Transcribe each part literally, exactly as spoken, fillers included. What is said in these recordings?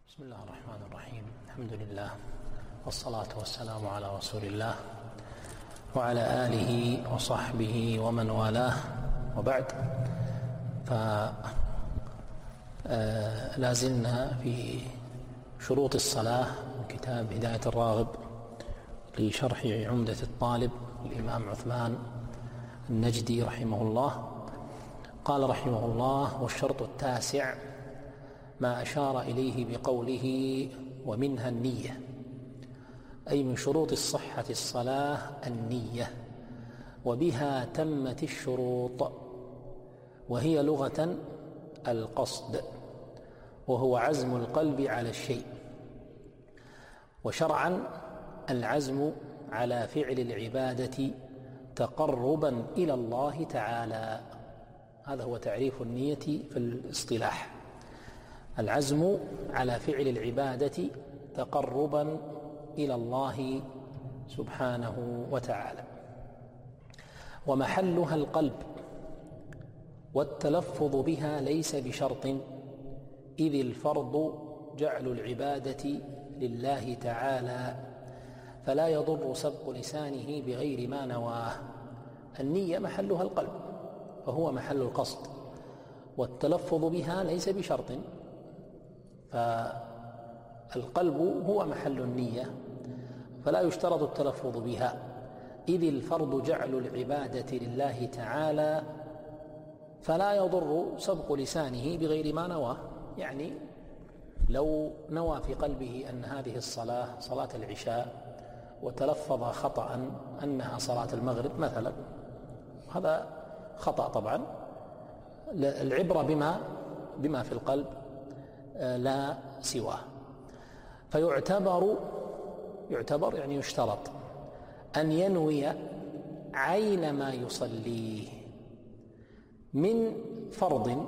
بسم الله الرحمن الرحيم. الحمد لله والصلاة والسلام على رسول الله وعلى آله وصحبه ومن والاه، وبعد. فلا زلنا في شروط الصلاة من كتاب هداية الراغب لشرح عمدة الطالب الإمام عثمان النجدي رحمه الله. قال رحمه الله: والشرط التاسع ما أشار إليه بقوله ومنها النية، أي من شروط الصحة الصلاة النية، وبها تمت الشروط، وهي لغة القصد، وهو عزم القلب على الشيء، وشرعا العزم على فعل العبادة تقربا إلى الله تعالى. هذا هو تعريف النية في الاصطلاح: العزم على فعل العبادة تقربا إلى الله سبحانه وتعالى. ومحلها القلب، والتلفظ بها ليس بشرط، إذ الفرض جعل العبادة لله تعالى، فلا يضر سبق لسانه بغير ما نواه. النية محلها القلب، فهو محل القصد، والتلفظ بها ليس بشرط، فالقلب هو محل النية، فلا يشترط التلفظ بها، إذ الفرض جعل العبادة لله تعالى، فلا يضر سبق لسانه بغير ما نواه. يعني لو نوى في قلبه أن هذه الصلاة صلاة العشاء وتلفظ خطأ أنها صلاة المغرب مثلا، هذا خطأ طبعا. العبرة بما بما في القلب لا سواه. فيعتبر يعتبر يعني يشترط أن ينوي عين ما يصليه من فرض،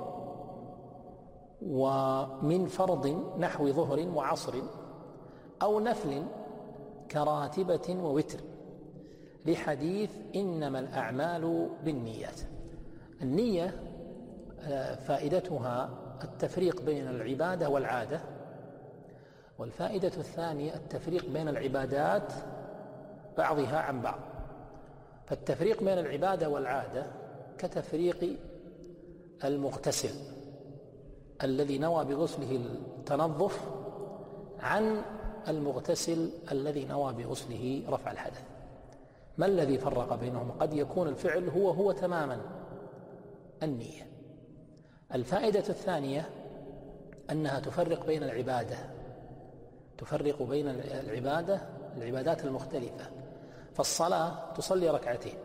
ومن فرض نحو ظهر وعصر، أو نفل كراتبة ووتر، لحديث إنما الأعمال بالنيات. النية فائدتها التفريق بين العبادة والعادة، والفائدة الثانية التفريق بين العبادات بعضها عن بعض. فالتفريق بين العبادة والعادة كتفريق المغتسل الذي نوى بغسله التنظف عن المغتسل الذي نوى بغسله رفع الحدث. ما الذي فرق بينهم؟ قد يكون الفعل هو هو تماما النية. الفائدة الثانية أنها تفرق بين العبادة تفرق بين العبادة العبادات المختلفة. فالصلاة تصلي ركعتين،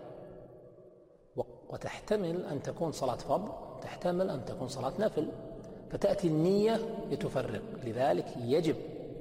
وتحتمل أن تكون صلاة فرض، تحتمل أن تكون صلاة نفل، فتأتي النية لتفرق. لذلك يجب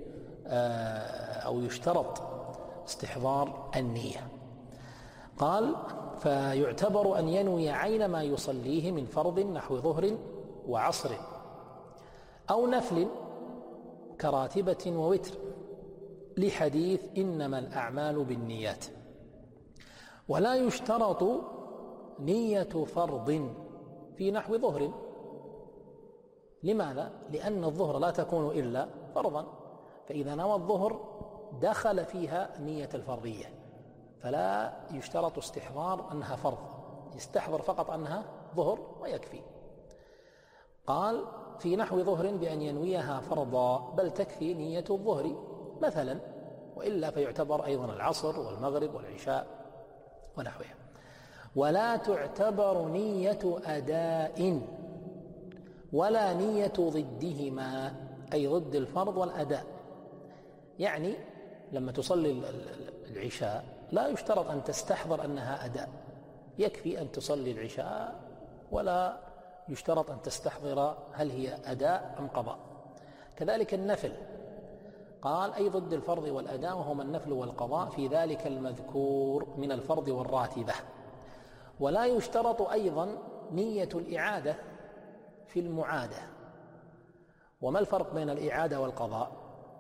أو يشترط استحضار النية. قال: فيعتبر أن ينوي عين ما يصليه من فرض نحو ظهر وعصر، أو نفل كراتبة ووتر، لحديث إنما الأعمال بالنيات. ولا يشترط نية فرض في نحو ظهر. لماذا؟ لأن الظهر لا تكون إلا فرضا، فإذا نوى الظهر دخل فيها نية الفرضية، فلا يشترط استحضار أنها فرض، يستحضر فقط أنها ظهر ويكفي. قال: في نحو ظهر بأن ينويها فرضا، بل تكفي نية الظهر مثلا، وإلا فيعتبر أيضا العصر والمغرب والعشاء ونحوها. ولا تعتبر نية أداء ولا نية ضدهما، أي ضد الفرض والأداء. يعني لما تصلي العشاء لا يشترط أن تستحضر أنها أداء، يكفي أن تصلي العشاء، ولا يشترط أن تستحضر هل هي أداء أم قضاء. كذلك النفل، قال: أي ضد الفرض والأداء، وهما النفل والقضاء، في ذلك المذكور من الفرض والراتبة. ولا يشترط أيضا نية الإعادة في المعادة. وما الفرق بين الإعادة والقضاء؟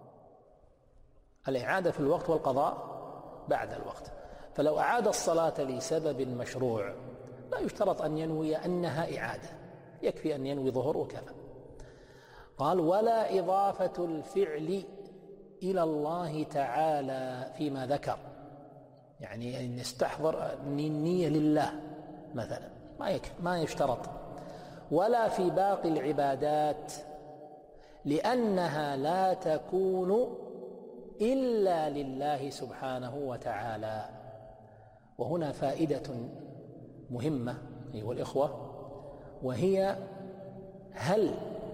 الإعادة في الوقت، والقضاء بعد الوقت. فلو أعاد الصلاة لسبب مشروع لا يشترط أن ينوي أنها إعادة، يكفي أن ينوي ظهر وكفى. قال ولا إضافة الفعل إلى الله تعالى فيما ذكر، يعني أن يستحضر النية لله مثلا ما يكفي ما يشترط، ولا في باقي العبادات لأنها لا تكون إلا لله سبحانه وتعالى. وهنا فائدة مهمة أيها الإخوة، وهي هل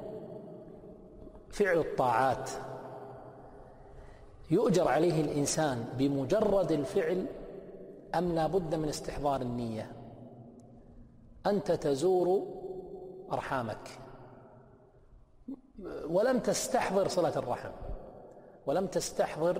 فعل الطاعات يؤجر عليه الإنسان بمجرد الفعل أم لا بد من استحضار النية؟ أنت تزور أرحامك ولم تستحضر صلة الرحم، ولم تستحضر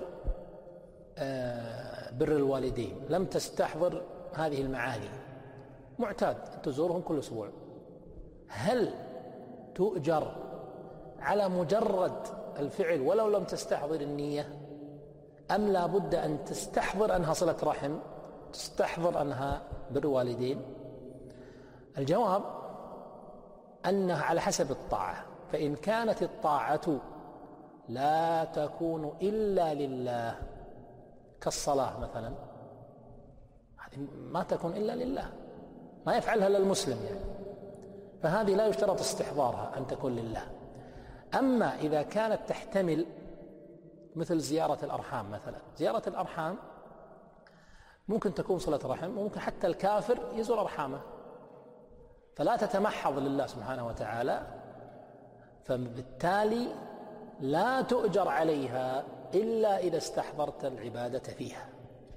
بر الوالدين، لم تستحضر هذه المعاني، معتاد تزورهم كل أسبوع، هل تؤجر على مجرد الفعل ولو لم تستحضر النية، أم لا بد أن تستحضر أنها صلة رحم، تستحضر أنها بر والدين؟ الجواب أنها على حسب الطاعة، فإن كانت الطاعة لا تكون إلا لله كالصلاة مثلا، ما تكون إلا لله، ما يفعلها إلا المسلم يعني، فهذه لا يشترط استحضارها أن تكون لله. أما إذا كانت تحتمل مثل زيارة الأرحام مثلا، زيارة الأرحام ممكن تكون صلة رحم، وممكن حتى الكافر يزور أرحامه، فلا تتمحض لله سبحانه وتعالى، فبالتالي لا تؤجر عليها إلا إذا استحضرت العبادة فيها.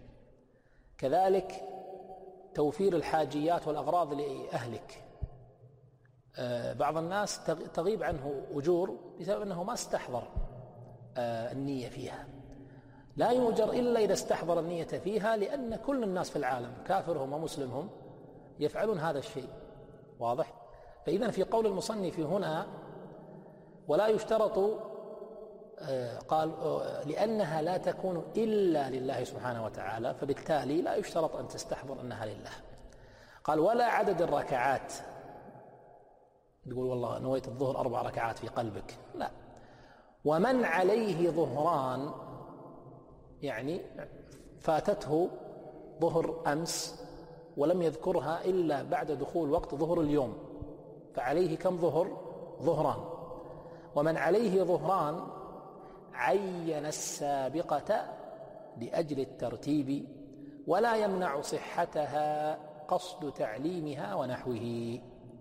كذلك توفير الحاجيات والأغراض لأهلك، بعض الناس تغيب عنه أجور بسبب أنه ما استحضر النية فيها، لا يؤجر إلا إذا استحضر النية فيها، لأن كل الناس في العالم كافرهم ومسلمهم يفعلون هذا الشيء، واضح؟ فإذا في قول المصنف هنا ولا يشترط، قال لأنها لا تكون إلا لله سبحانه وتعالى، فبالتالي لا يشترط أن تستحضر أنها لله. قال ولا عدد الركعات، تقول والله نويت الظهر أربع ركعات في قلبك، لا. ومن عليه ظهران، يعني فاتته ظهر أمس ولم يذكرها إلا بعد دخول وقت ظهر اليوم، فعليه كم ظهر؟ ظهران. ومن عليه ظهران عين السابقة لأجل الترتيب، ولا يمنع صحتها قصد تعليمها ونحوه.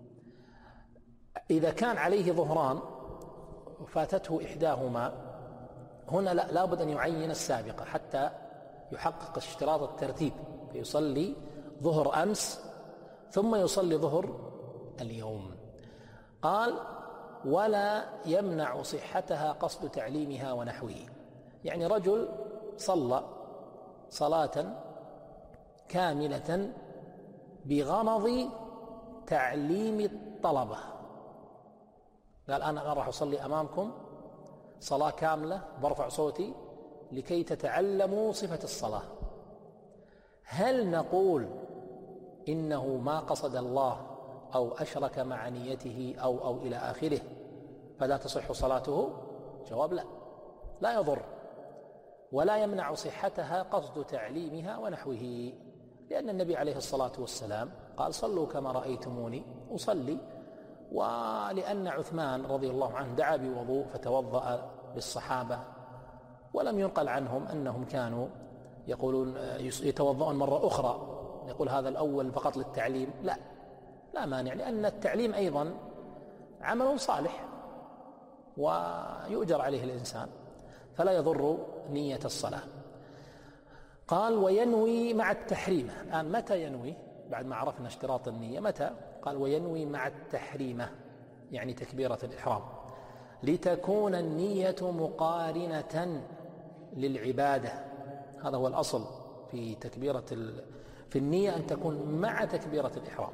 إذا كان عليه ظهران فاتته إحداهما، هنا لا بد أن يعين السابقة حتى يحقق اشتراط الترتيب، فيصلي ظهر أمس ثم يصلي ظهر اليوم. قال ولا يمنع صحتها قصد تعليمها ونحوه، يعني رجل صلى صلاة كاملة بغرض تعليم الطلبة، قال أنا راح أصلي أمامكم صلاة كاملة برفع صوتي لكي تتعلموا صفة الصلاة، هل نقول إنه ما قصد الله أو أشرك مع نيته أو أو إلى آخره فلا تصح صلاته؟ جواب لا، لا يضر، ولا يمنع صحتها قصد تعليمها ونحوه، لأن النبي عليه الصلاة والسلام قال صلوا كما رأيتموني أصلي، ولأن عثمان رضي الله عنه دعا بوضوء فتوضأ بالصحابة، ولم ينقل عنهم أنهم كانوا يقولون يتوضؤون مرة أخرى، يقول هذا الأول فقط للتعليم، لا لا مانع، لأن التعليم أيضا عمل صالح ويؤجر عليه الإنسان، فلا يضر نية الصلاة. قال وينوي مع التحريمة. الآن متى ينوي بعد ما عرفنا اشتراط النية؟ متى؟ قال وينوي مع التحريمة، يعني تكبيرة الإحرام، لتكون النية مقارنة للعبادة. هذا هو الأصل في تكبيرة في النية، أن تكون مع تكبيرة الإحرام.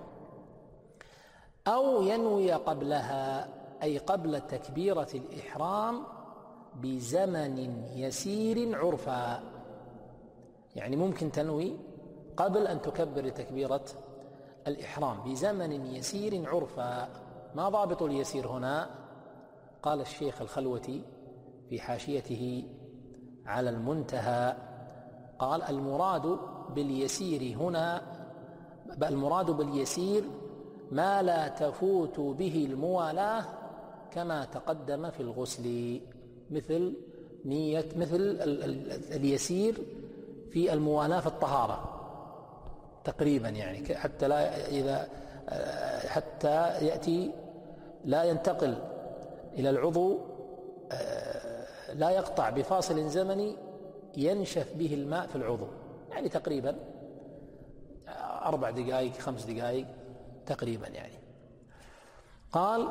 أو ينوي قبلها، أي قبل تكبيرة الإحرام بزمن يسير عرفا، يعني ممكن تنوي قبل أن تكبر تكبيرة الإحرام بزمن يسير عرفا. ما ضابط اليسير هنا؟ قال الشيخ الخلوتي في حاشيته على المنتهى، قال: المراد باليسير هنا المراد باليسير ما لا تفوت به الموالاة كما تقدم في الغسل، مثل نية مثل اليسير في الموالاة في الطهارة تقريبا، يعني حتى لا إذا حتى يأتي لا ينتقل إلى العضو، لا يقطع بفاصل زمني ينشف به الماء في العضو، يعني تقريبا أربع دقائق خمس دقائق تقريبا يعني. قال: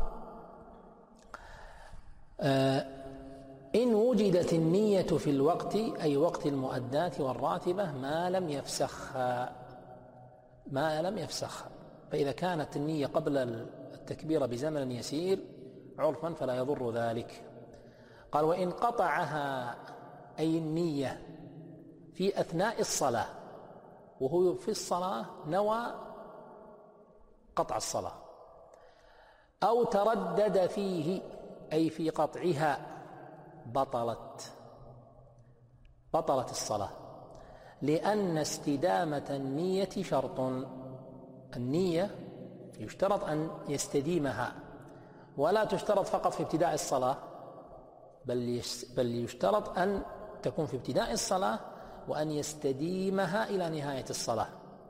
إن وجدت النية في الوقت، أي وقت المؤدات والراتبة، ما لم يفسخها ما لم يفسخها فإذا كانت النية قبل التكبير بزمن يسير عرفا فلا يضر ذلك. قال: وإن قطعها، أي النية، في أثناء الصلاة، وهو في الصلاة نوى قطع الصلاة، أو تردد فيه، أي في قطعها، بطلت بطلت الصلاة، لأن استدامة النية شرط. النية يشترط أن يستديمها، ولا تشترط فقط في ابتداء الصلاة، بل بل يشترط أن تكون في ابتداء الصلاة وأن يستديمها إلى نهاية الصلاة.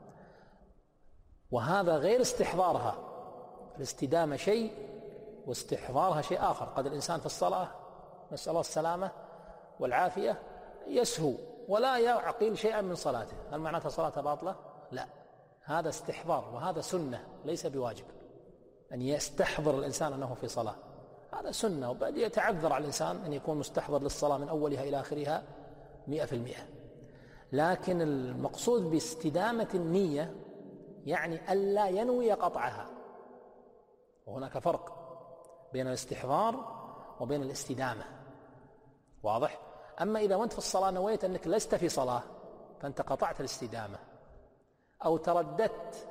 وهذا غير استحضارها. الاستدامة شيء واستحضارها شيء آخر. قد الإنسان في الصلاة، نسأل الله السلامة والعافية، يسهو ولا يعقل شيئا من صلاته، هل معناتها صلاته باطلة؟ لا، هذا استحضار، وهذا سنة ليس بواجب أن يستحضر الإنسان أنه في صلاة، هذا سنة، وبعد يتعذر على الإنسان أن يكون مستحضر للصلاة من أولها إلى آخرها مئة في المئة. لكن المقصود باستدامة النية يعني ألا ينوي قطعها، وهناك فرق بين الاستحضار وبين الاستدامة، واضح؟ أما إذا وانت في الصلاة نويت أنك لست في صلاة فأنت قطعت الاستدامة، أو ترددت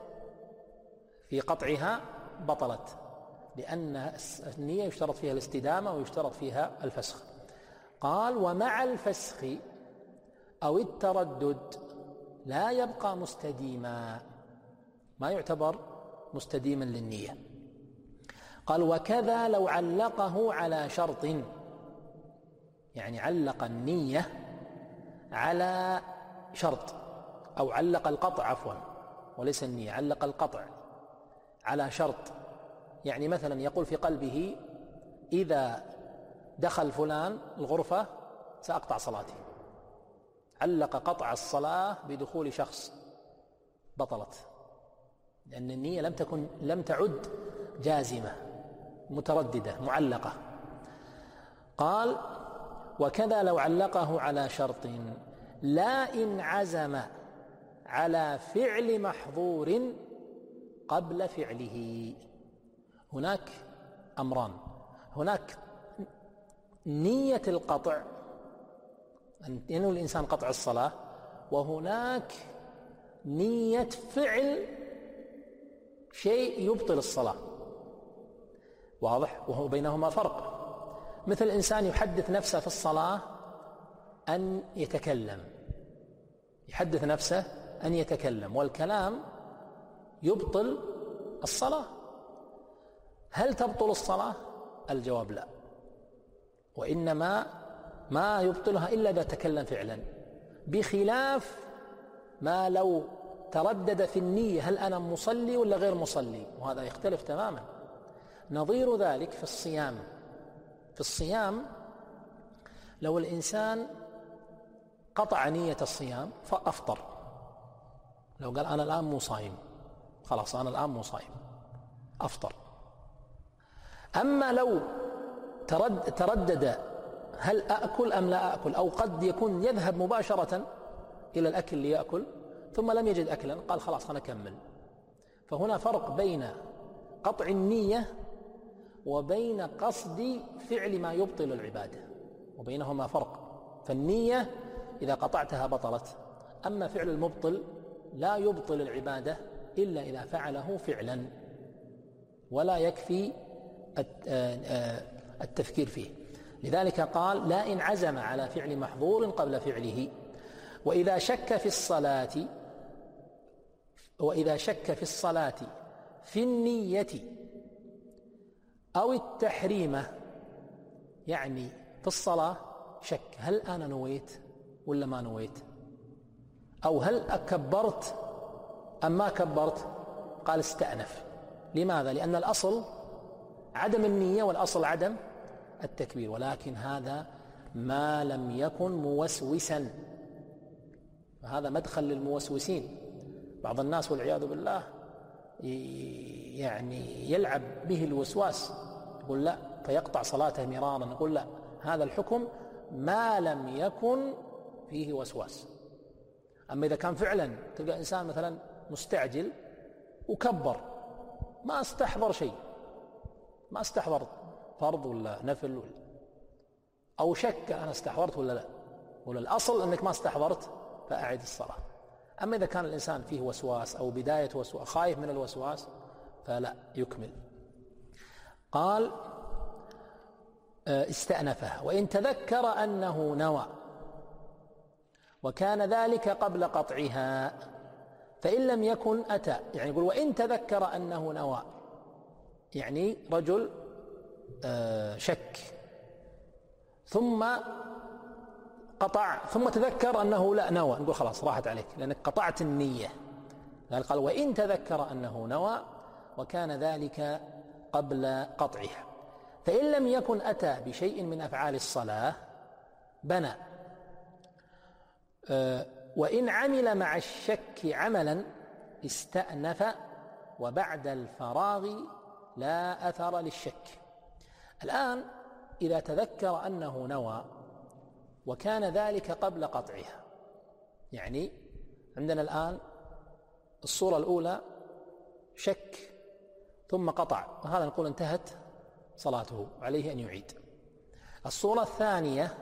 في قطعها بطلت، لأن النية يشترط فيها الاستدامة ويشترط فيها الفسخ. قال: ومع الفسخ أو التردد لا يبقى مستديما، ما يعتبر مستديما للنية. قال: وكذا لو علقه على شرط، يعني علق النية على شرط، أو علق القطع عفوا وليس النية، علق القطع على شرط، يعني مثلا يقول في قلبه إذا دخل فلان الغرفة سأقطع صلاتي، علق قطع الصلاة بدخول شخص، بطلت، لأن النية لم تكن لم تعد جازمة، مترددة معلقة. قال: وكذا لو علقه على شرط لا إن عزم على فعل محظور قبل فعله. هناك أمران، هناك نية القطع، أن ينوي الإنسان قطع الصلاة، وهناك نية فعل شيء يبطل الصلاة، واضح؟ وهو بينهما فرق. مثل الإنسان يحدث نفسه في الصلاة أن يتكلم، يحدث نفسه أن يتكلم، والكلام يبطل الصلاة، هل تبطل الصلاة؟ الجواب لا، وإنما ما يبطلها إلا إذا تكلم فعلا، بخلاف ما لو تردد في النية هل أنا مصلي ولا غير مصلي، وهذا يختلف تماما. نظير ذلك في الصيام. في الصيام لو الإنسان قطع نية الصيام فأفطر، لو قال أنا الآن مو صايم، خلاص أنا الآن مو صايم، أفطر. أما لو ترد تردد هل أأكل أم لا أأكل، أو قد يكون يذهب مباشرة إلى الأكل ليأكل ثم لم يجد أكلا، قال خلاص أنا أكمل. فهنا فرق بين قطع النية وبين قصد فعل ما يبطل العبادة، وبينهما فرق. فالنية إذا قطعتها بطلت، أما فعل المبطل لا يبطل العبادة إلا إذا فعله فعلا، ولا يكفي التفكير فيه. لذلك قال: لا إن عزم على فعل محظور قبل فعله. وإذا شك في الصلاة وإذا شك في الصلاة في النية أو التحريمة، يعني في الصلاة شك: هل أنا نويت ولا ما نويت؟ أو هل أكبرت أم ما كبرت؟ قال: استأنف. لماذا؟ لأن الأصل عدم النية والأصل عدم التكبير، ولكن هذا ما لم يكن موسوسا، فهذا مدخل للموسوسين. بعض الناس والعياذ بالله يعني يلعب به الوسواس، يقول لا، فيقطع صلاته مرارا. نقول لا، هذا الحكم ما لم يكن فيه وسواس. أما إذا كان فعلا تلقى إنسان مثلا مستعجل وكبر، ما استحضر شيء، ما استحضر فرض ولا نفل ولا، أو شك أنا استحضرت ولا لا، ولا الأصل أنك ما استحضرت فأعد الصلاة. أما إذا كان الإنسان فيه وسواس أو بداية وسواس، خايف من الوسواس، فلا يكمل. قال: استأنفها وإن تذكر أنه نوى وكان ذلك قبل قطعها، فإن لم يكن أتى. يعني يقول: وإن تذكر أنه نوى، يعني رجل شك ثم قطع ثم تذكر أنه لا نوى، نقول خلاص راحت عليك لأنك قطعت النية. قال: وإن تذكر أنه نوى وكان ذلك قبل قطعها، فإن لم يكن أتى بشيء من أفعال الصلاة بنى. وإن عمل مع الشك عملا استأنف، وبعد الفراغ لا أثر للشك. الآن إذا تذكر أنه نوى وكان ذلك قبل قطعها، يعني عندنا الآن الصورة الأولى شك ثم قطع، وهذا نقول انتهت صلاته، عليه أن يعيد. الصورة الثانية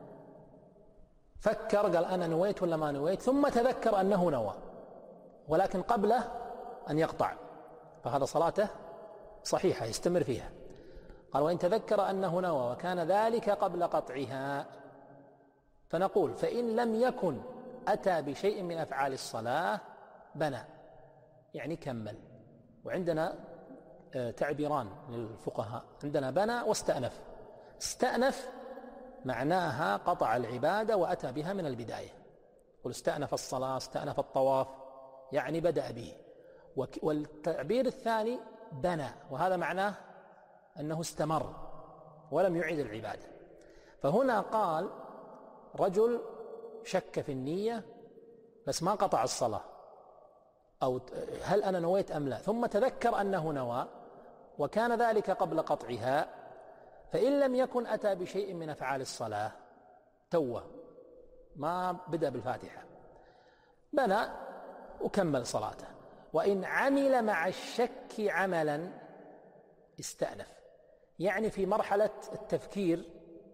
فكر، قال أنا نويت ولا ما نويت، ثم تذكر أنه نوى ولكن قبل أن يقطع، فهذا صلاته صحيحة يستمر فيها. قال: وإن تذكر أنه نوى وكان ذلك قبل قطعها، فنقول: فإن لم يكن أتى بشيء من أفعال الصلاة بنى، يعني كمل. وعندنا تعبيران للفقهاء، عندنا بنى واستأنف. استأنف معناها قطع العبادة وأتى بها من البداية، قل استأنف الصلاة، استأنف الطواف، يعني بدأ به. والتعبير الثاني بنى، وهذا معناه أنه استمر ولم يعيد العبادة. فهنا قال: رجل شك في النية بس ما قطع الصلاة، أو هل أنا نويت أم لا، ثم تذكر أنه نوى وكان ذلك قبل قطعها، فإن لم يكن أتى بشيء من أفعال الصلاة، توه ما بدأ بالفاتحة، بنى وكمل صلاته. وإن عمل مع الشك عملا استأنف، يعني في مرحلة التفكير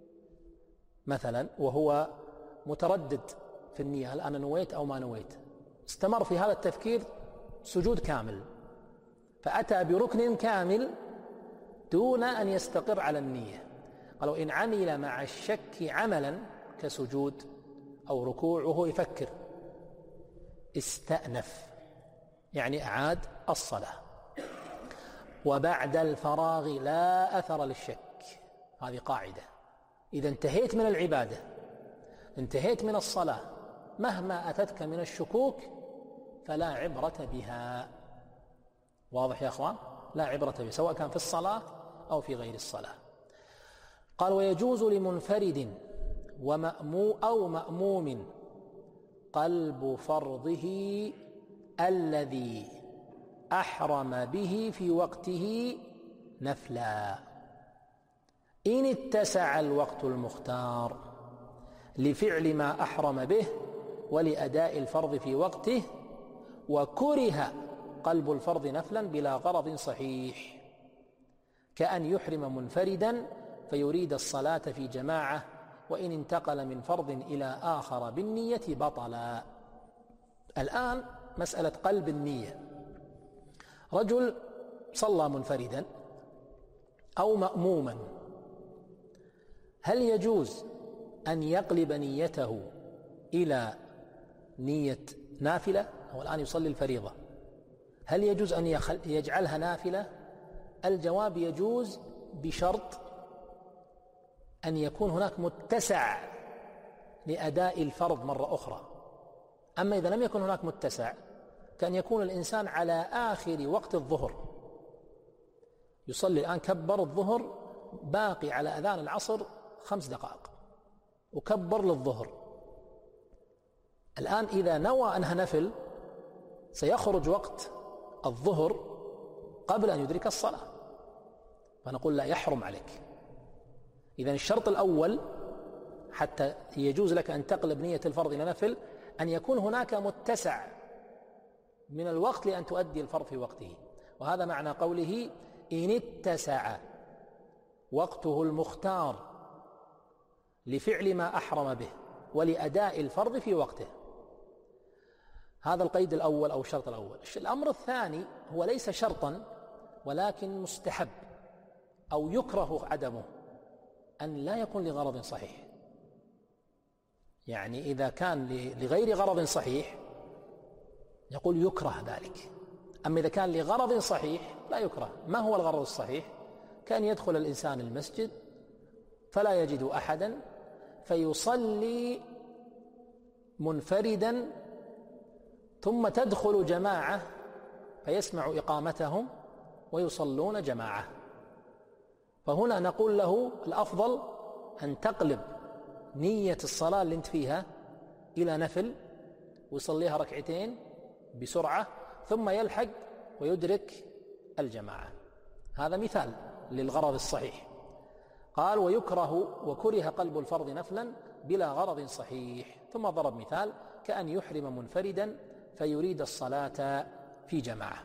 مثلا وهو متردد في النية، هل أنا نويت أو ما نويت، استمر في هذا التفكير سجود كامل، فأتى بركن كامل دون أن يستقر على النية. قالوا: إن عمل مع الشك عملا كسجود أو ركوع وهو يفكر استأنف، يعني أعاد الصلاة. وبعد الفراغ لا أثر للشك، هذه قاعدة. إذا انتهيت من العبادة، انتهيت من الصلاة، مهما أتتك من الشكوك فلا عبرة بها. واضح يا أخوان؟ لا عبرة بها، سواء كان في الصلاة أو في غير الصلاة. قال: ويجوز لمنفرد ومأمو أو مأموم قلب فرضه الذي أحرم به في وقته نفلا، إن اتسع الوقت المختار لفعل ما أحرم به ولأداء الفرض في وقته، وكره قلب الفرض نفلا بلا غرض صحيح، كأن يحرم منفردا فيريد الصلاة في جماعة، وإن انتقل من فرض إلى آخر بالنية بطلا. الآن مسألة قلب النية، رجل صلى منفردا أو مأموما هل يجوز أن يقلب نيته إلى نية نافلة؟ هو الآن يصلي الفريضة، هل يجوز أن يجعلها نافلة؟ الجواب يجوز بشرط أن يكون هناك متسع لأداء الفرض مرة أخرى. أما إذا لم يكن هناك متسع كان يكون الإنسان على آخر وقت الظهر، يصلي الآن كبر الظهر، باقي على أذان العصر خمس دقائق وكبر للظهر. الآن إذا نوى أنها نفل سيخرج وقت الظهر قبل أن يدرك الصلاة، فنقول لا، يحرم عليك. إذن الشرط الأول حتى يجوز لك أن تقلب نية الفرض إلى نفل أن يكون هناك متسع من الوقت لأن تؤدي الفرض في وقته، وهذا معنى قوله إن اتسع وقته المختار لفعل ما أحرم به ولأداء الفرض في وقته. هذا القيد الأول أو الشرط الأول. الأمر الثاني هو ليس شرطا ولكن مستحب أو يكره عدمه، أن لا يكون لغرض صحيح. يعني إذا كان لغير غرض صحيح يقول يكره ذلك، أما إذا كان لغرض صحيح لا يكره. ما هو الغرض الصحيح؟ كان يدخل الإنسان المسجد فلا يجد أحدا فيصلي منفردا ثم تدخل جماعة فيسمع إقامتهم ويصلون جماعة، فهنا نقول له الأفضل أن تقلب نية الصلاة اللي انت فيها إلى نفل ويصليها ركعتين بسرعة ثم يلحق ويدرك الجماعة. هذا مثال للغرض الصحيح. قال ويكره وكره قلب الفرض نفلا بلا غرض صحيح، ثم ضرب مثال كأن يحرم منفردا فيريد الصلاة في جماعة.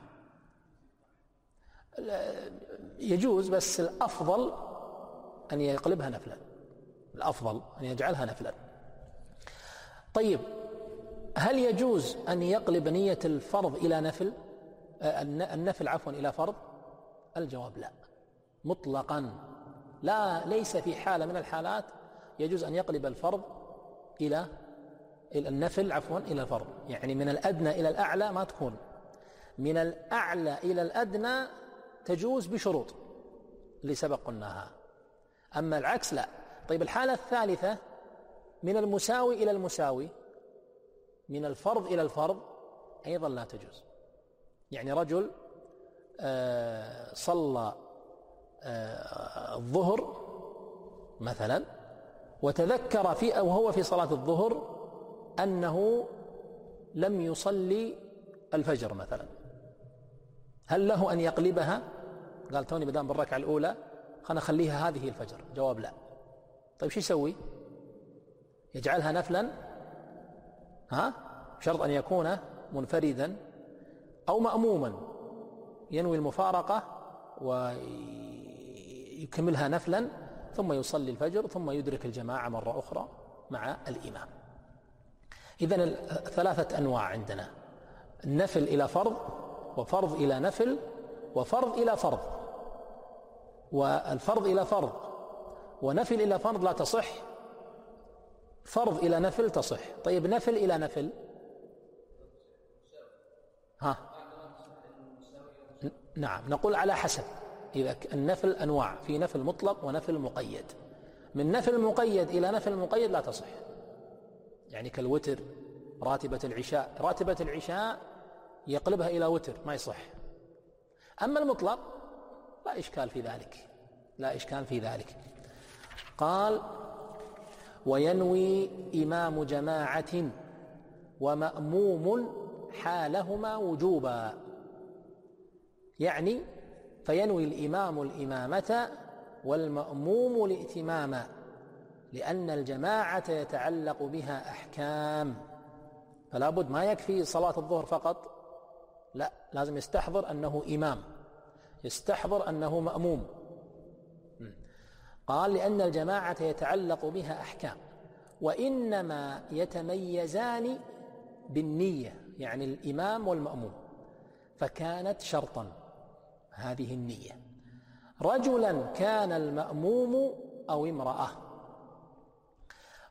يجوز، بس الأفضل أن يقلبها نفلا، الأفضل أن يجعلها نفلا. طيب، هل يجوز أن يقلب نية الفرض إلى نفل النفل عفوا إلى فرض؟ الجواب لا مطلقا، لا، ليس في حالة من الحالات يجوز أن يقلب الفرض إلى النفل عفوا إلى الفرض. يعني من الأدنى إلى الأعلى ما تكون، من الأعلى إلى الأدنى تجوز بشروط اللي سبق قلناها، أما العكس لا. طيب، الحالة الثالثة من المساوي إلى المساوي، من الفرض إلى الفرض أيضا لا تجوز. يعني رجل آه صلى آه الظهر مثلا وتذكر في أو هو في صلاة الظهر أنه لم يصلي الفجر مثلا، هل له أن يقلبها؟ قال توني بدأ بالركعة الأولى خلنا نخليها هذه الفجر. جواب لا. طيب شو يسوي؟ يجعلها نفلا، ها، شرط أن يكون منفردا أو مأموما، ينوي المفارقة ويكملها نفلا ثم يصلي الفجر ثم يدرك الجماعة مرة أخرى مع الإمام. إذن ثلاثة أنواع عندنا: النفل إلى فرض، وفرض إلى نفل، وفرض إلى فرض. والفرض إلى فرض ونفل إلى فرض لا تصح، فرض إلى نفل تصح. طيب، نفل إلى نفل، ها، نعم، نقول على حسب. إذا النفل أنواع، في نفل مطلق ونفل مقيد. من نفل مقيد إلى نفل مقيد لا تصح، يعني كالوتر، راتبة العشاء. راتبة العشاء يقلبها إلى وتر ما يصح. أما المطلق لا إشكال في ذلك، لا إشكال في ذلك. قال وينوي إمام جماعة ومأموم حالهما وجوبا، يعني فينوي الإمام الإمامة والمأموم الائتمام، لأن الجماعة يتعلق بها أحكام، فلا بد ما يكفي صلاة الظهر فقط، لا، لازم يستحضر أنه إمام، يستحضر أنه مأموم. قال لأن الجماعة يتعلق بها أحكام، وإنما يتميزان بالنية، يعني الإمام والمأموم، فكانت شرطا هذه النية. رجلا كان المأموم أو امرأة،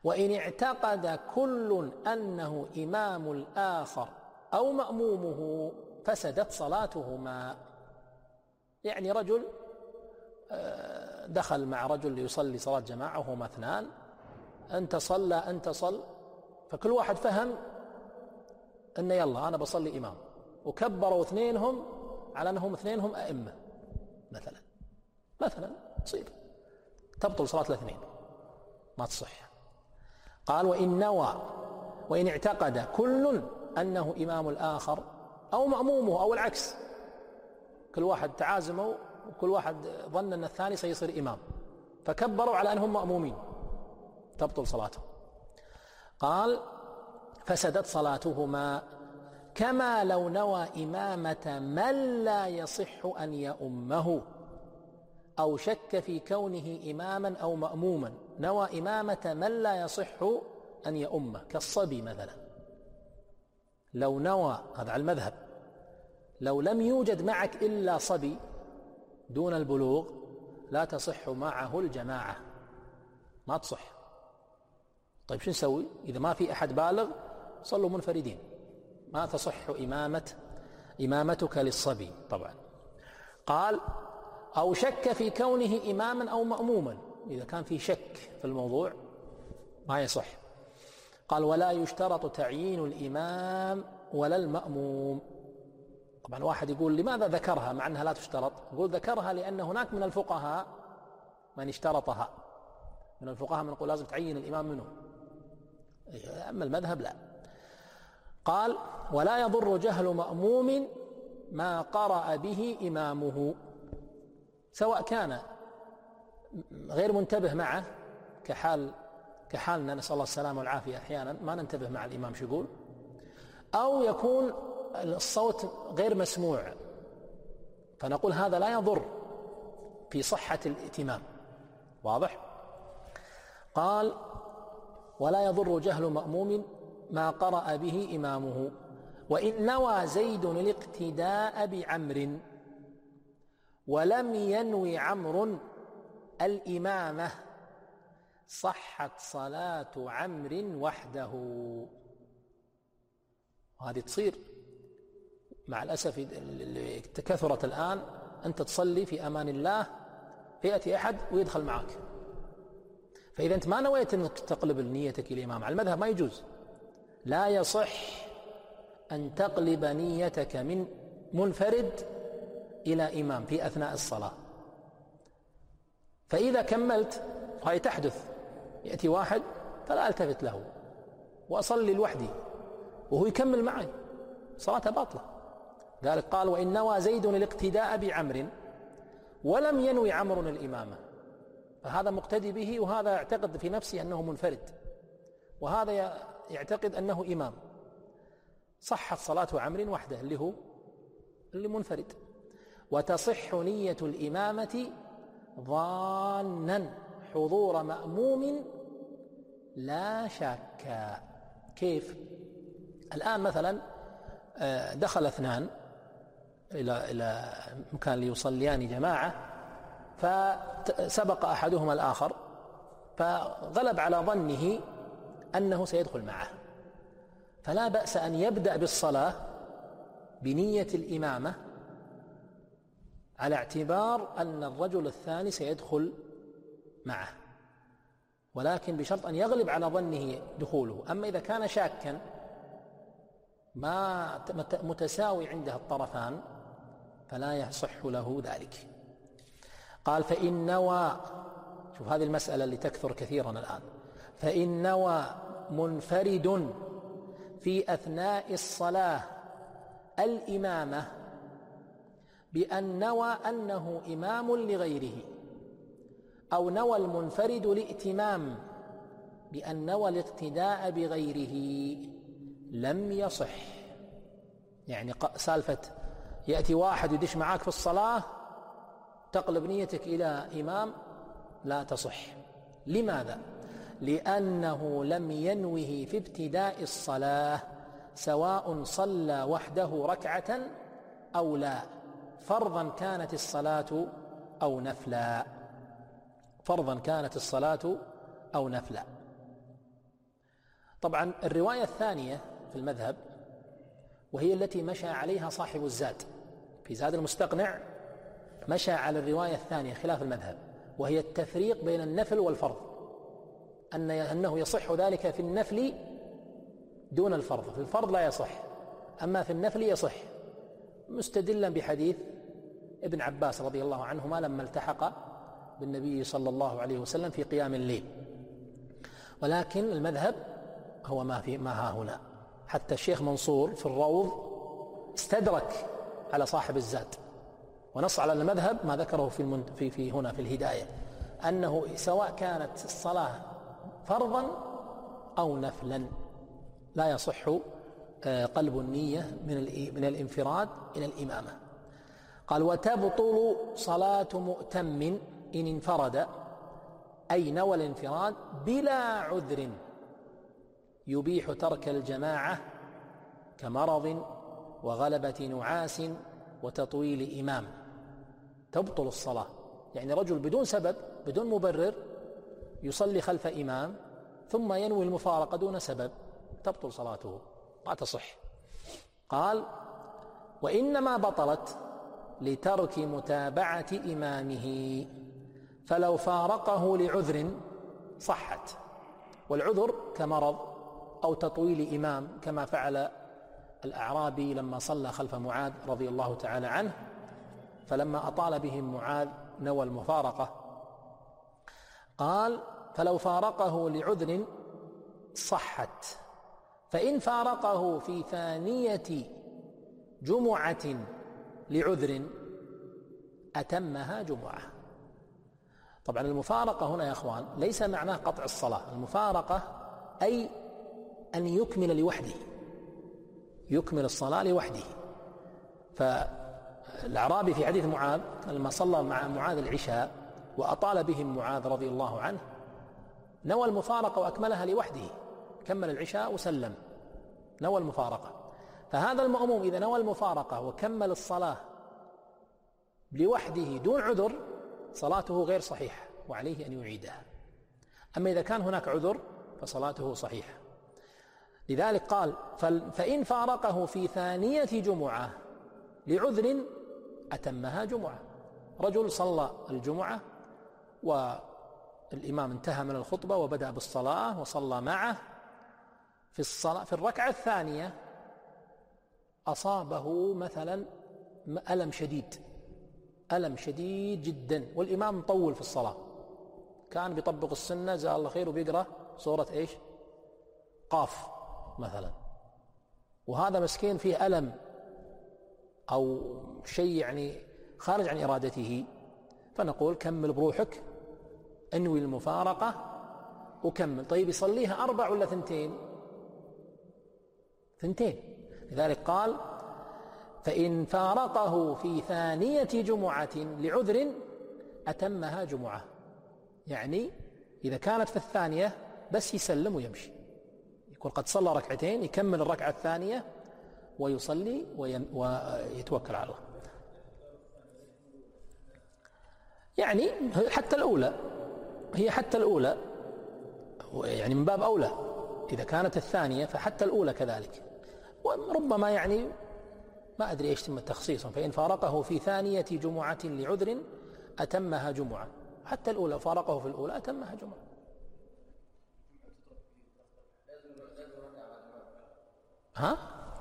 وإن اعتقد كل أنه إمام الآخر أو مأمومه فسدت صلاتهما. يعني رجل دخل مع رجل ليصلي صلاة جماعة وهما اثنان، أنت صلى أنت صل، فكل واحد فهم أن يلا أنا بصلي إمام، وكبروا اثنينهم على أنهم اثنينهم أئمة مثلا مثلا تصير تبطل صلاة الاثنين ما تصح. قال وإن نوى وإن اعتقد كل أنه إمام الآخر أو مأمومه أو العكس، كل واحد تعازموا وكل واحد ظن أن الثاني سيصير إمام فكبروا على أنهم مأمومين تبطل صلاتهم. قال فسدت صلاتهما كما لو نوى إمامة من لا يصح أن يؤمه أو شك في كونه إماما أو مأموما. نوى إمامة من لا يصح أن يؤمه كالصبي مثلا، لو نوى، هذا على المذهب، لو لم يوجد معك إلا صبي دون البلوغ لا تصح معه الجماعة، ما تصح. طيب شو نسوي إذا ما في أحد بالغ؟ صلوا منفردين، ما تصح إمامة إمامتك للصبي طبعا. قال أو شك في كونه إماما أو مأموما، إذا كان في شك في الموضوع ما يصح. قال ولا يشترط تعيين الإمام ولا المأموم. طبعا واحد يقول لماذا ذكرها مع أنها لا تشترط؟ يقول ذكرها لأن هناك من الفقهاء من اشترطها، من الفقهاء من يقول لازم تعين الإمام منه، أما المذهب لا. قال ولا يضر جهل مأموم ما قرأ به إمامه، سواء كان غير منتبه معه كحال كحالنا نسأل الله السلامة والعافية، أحيانا ما ننتبه مع الإمام شو يقول، أو يكون الصوت غير مسموع فنقول هذا لا يضر في صحة الائتمام. واضح؟ قال ولا يضر جهل مأموم ما قرأ به إمامه. وإن نوى زيد الاقتداء بعمر ولم ينوي عمرو الإمامة صحت صلاة عمرو وحده. وهذه تصير مع الأسف كثرت الآن، أنت تصلي في أمان الله فيأتي أحد ويدخل معك، فإذا أنت ما نويت أن تقلب نيتك إلى الإمام على المذهب ما يجوز، لا يصح أن تقلب نيتك من منفرد إلى إمام في أثناء الصلاة. فإذا كملت، هاي تحدث، يأتي واحد فلا ألتفت له وأصلي لوحدي وهو يكمل معي، صلاته باطلة. ذلك قال وإن نوى زيد الاقتداء بعمر ولم ينوي عمرو الإمامة، فهذا مقتدي به وهذا يعتقد في نفسه أنه منفرد وهذا يعتقد أنه إمام، صحت صلاة عمرو وحده اللي هو اللي منفرد. وتصح نية الإمامة ظانا حضور مأموم لا شك. كيف؟ الآن مثلا دخل اثنان إلى إلى مكان ليصليان جماعة، فسبق أحدهما الآخر فغلب على ظنه أنه سيدخل معه، فلا بأس أن يبدأ بالصلاة بنية الإمامة على اعتبار أن الرجل الثاني سيدخل معه، ولكن بشرط أن يغلب على ظنه دخوله. أما إذا كان شاكا ما متساوي عنده الطرفان فلا يصح له ذلك. قال فإن نوى، شوف هذه المسألة اللي تكثر كثيرا الآن، فإن نوى منفرد في أثناء الصلاة الإمامة بأن نوى أنه إمام لغيره، أو نوى المنفرد الائتمام بأن نوى الاقتداء بغيره، لم يصح. يعني سالفة يأتي واحد يدش معاك في الصلاة تقلب نيتك إلى إمام، لا تصح. لماذا؟ لأنه لم ينوه في ابتداء الصلاة، سواء صلى وحده ركعة أو لا، فرضا كانت الصلاة أو نفلا، فرضا كانت الصلاة أو نفلا. طبعا الرواية الثانية في المذهب وهي التي مشى عليها صاحب الزاد في زاد المستقنع، مشى على الرواية الثانية خلاف المذهب، وهي التفريق بين النفل والفرض، أن أنه يصح ذلك في النفل دون الفرض، في الفرض لا يصح، أما في النفل يصح، مستدلا بحديث ابن عباس رضي الله عنهما لما التحق بالنبي صلى الله عليه وسلم في قيام الليل. ولكن المذهب هو ما في ما ها هنا. حتى الشيخ منصور في الروض استدرك على صاحب الزاد ونص على المذهب ما ذكره في, المنت... في في هنا في الهداية، أنه سواء كانت الصلاة فرضا أو نفلا لا يصح قلب النية من من الانفراد إلى الإمامة. قال: وتبطل صلاة مؤتم إن انفرد، أي نوى الانفراد بلا عذر يبيح ترك الجماعة كمرض وغلبة نعاس وتطويل إمام. تبطل الصلاة، يعني رجل بدون سبب بدون مبرر يصلي خلف إمام ثم ينوي المفارقة دون سبب، تبطل صلاته لا تصح. قال: وإنما بطلت لترك متابعة إمامه، فلو فارقه لعذر صحت، والعذر كمرض أو تطويل إمام كما فعل الأعرابي لما صلى خلف معاذ رضي الله تعالى عنه، فلما أطال بهم معاذ نوى المفارقة. قال: فلو فارقه لعذر صحت، فإن فارقه في ثانية جمعة لعذر أتمها جمعة. طبعا المفارقة هنا يا أخوان ليس معناه قطع الصلاة، المفارقة أي أن يكمل لوحده، يكمل الصلاة لوحده. فالأعرابي في حديث معاذ لما صلى مع معاذ العشاء وأطال بهم معاذ رضي الله عنه نوى المفارقة وأكملها لوحده، كمل العشاء وسلم، نوى المفارقة. فهذا المأموم إذا نوى المفارقة وكمل الصلاة لوحده دون عذر صلاته غير صحيحة وعليه أن يعيدها. أما إذا كان هناك عذر فصلاته صحيحة. لذلك قال: فإن فارقه في ثانية جمعة لعذر أتمها جمعة. رجل صلى الجمعة والإمام انتهى من الخطبة وبدأ بالصلاة وصلى معه، في الصلاة في الركعة الثانية أصابه مثلا ألم شديد، ألم شديد جدا، والإمام طول في الصلاة، كان بيطبق السنة جزاه الله خير وبيقرأ سورة إيش؟ قاف مثلا، وهذا مسكين فيه ألم أو شيء يعني خارج عن إرادته، فنقول كمل بروحك، انوي المفارقة وكمل. طيب يصليها أربع ولا ثنتين؟ ثنتين. لذلك قال: فإن فارقه في ثانية جمعة لعذر أتمها جمعة، يعني إذا كانت في الثانية بس يسلم ويمشي، يكون قد صلى ركعتين يكمل الركعة الثانية ويصلي ويتوكل على الله. يعني حتى الأولى، هي حتى الأولى يعني من باب أولى، إذا كانت الثانية فحتى الأولى كذلك. وربما يعني ما أدري إيش تم التخصيص، فإن فارقه في ثانية جمعة لعذر أتمها جمعة، حتى الأولى فارقه في الأولى أتمها جمعة. ها؟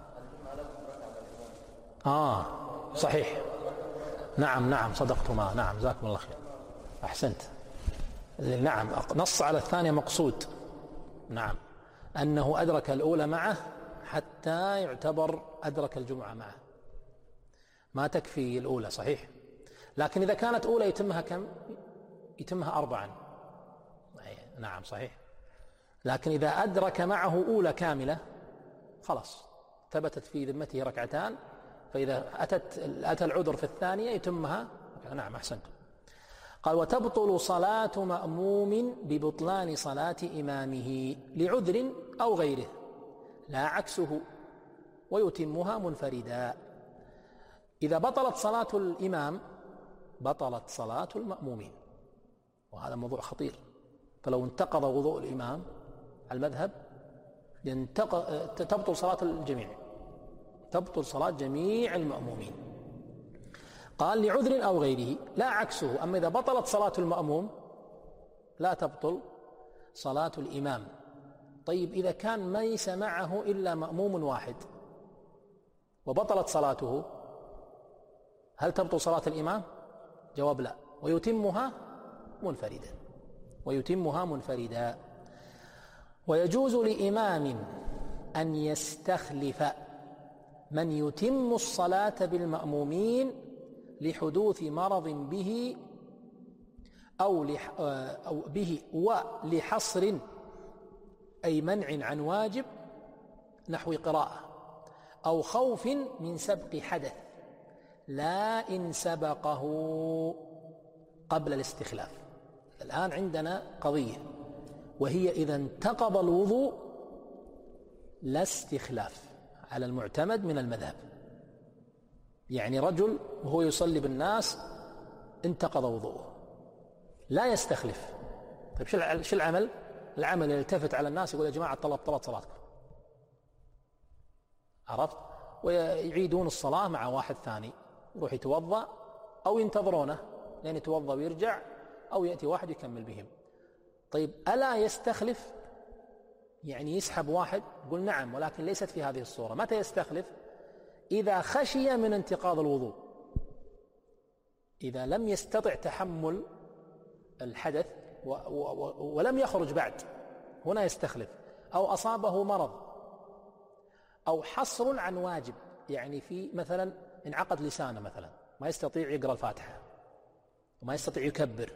آه صحيح، نعم نعم صدقتما، نعم جزاكم الله خير، أحسنت. نعم نص على الثانية مقصود، نعم أنه أدرك الأولى معه حتى يعتبر أدرك الجمعة معه، ما تكفي الأولى صحيح. لكن إذا كانت أولى يتمها كم؟ يتمها أربعا، نعم صحيح. لكن إذا أدرك معه أولى كاملة خلاص ثبتت في ذمته ركعتان، فإذا أتت أتى العذر في الثانية يتمها. نعم أحسنت. قال: وتبطل صلاة مأموم ببطلان صلاة إمامه لعذر أو غيره لا عكسه، ويتمها منفردا. إذا بطلت صلاة الإمام بطلت صلاة المأمومين، وهذا موضوع خطير. فلو انتقض وضوء الإمام على المذهب تبطل صلاة الجميع، تبطل صلاة جميع المأمومين. قال لعذر أو غيره، لا عكسه. أما إذا بطلت صلاة المأموم لا تبطل صلاة الإمام. طيب إذا كان ليس معه إلا مأموم واحد وبطلت صلاته، هل تبطل صلاة الإمام؟ جواب لا، ويتمها منفردا، ويتمها منفردا. ويجوز لإمام أن يستخلف من يتم الصلاة بالمأمومين لحدوث مرض به أو, لح أو به ولحصر، أي منع عن واجب نحو قراءة، أو خوف من سبق حدث، لا إن سبقه قبل الاستخلاف. الآن عندنا قضية، وهي إذا انتقض الوضوء لا استخلاف على المعتمد من المذهب. يعني رجل وهو يصلي بالناس انتقض وضوءه، لا يستخلف. طيب شو العمل؟ العمل يلتفت على الناس يقول يا جماعة طلب طلب صلاتكم، عرفت؟ ويعيدون الصلاة مع واحد ثاني، يروح يتوضأ أو ينتظرونه لأن يتوضأ ويرجع، أو يأتي واحد يكمل بهم. طيب ألا يستخلف؟ يعني يسحب واحد؟ يقول نعم، ولكن ليست في هذه الصورة. متى يستخلف؟ إذا خشي من انتقاض الوضوء، إذا لم يستطع تحمل الحدث ولم يخرج بعد، هنا يستخلف. أو أصابه مرض، أو حصر عن واجب، يعني في مثلا انعقد لسانه مثلا ما يستطيع يقرأ الفاتحة وما يستطيع يكبر،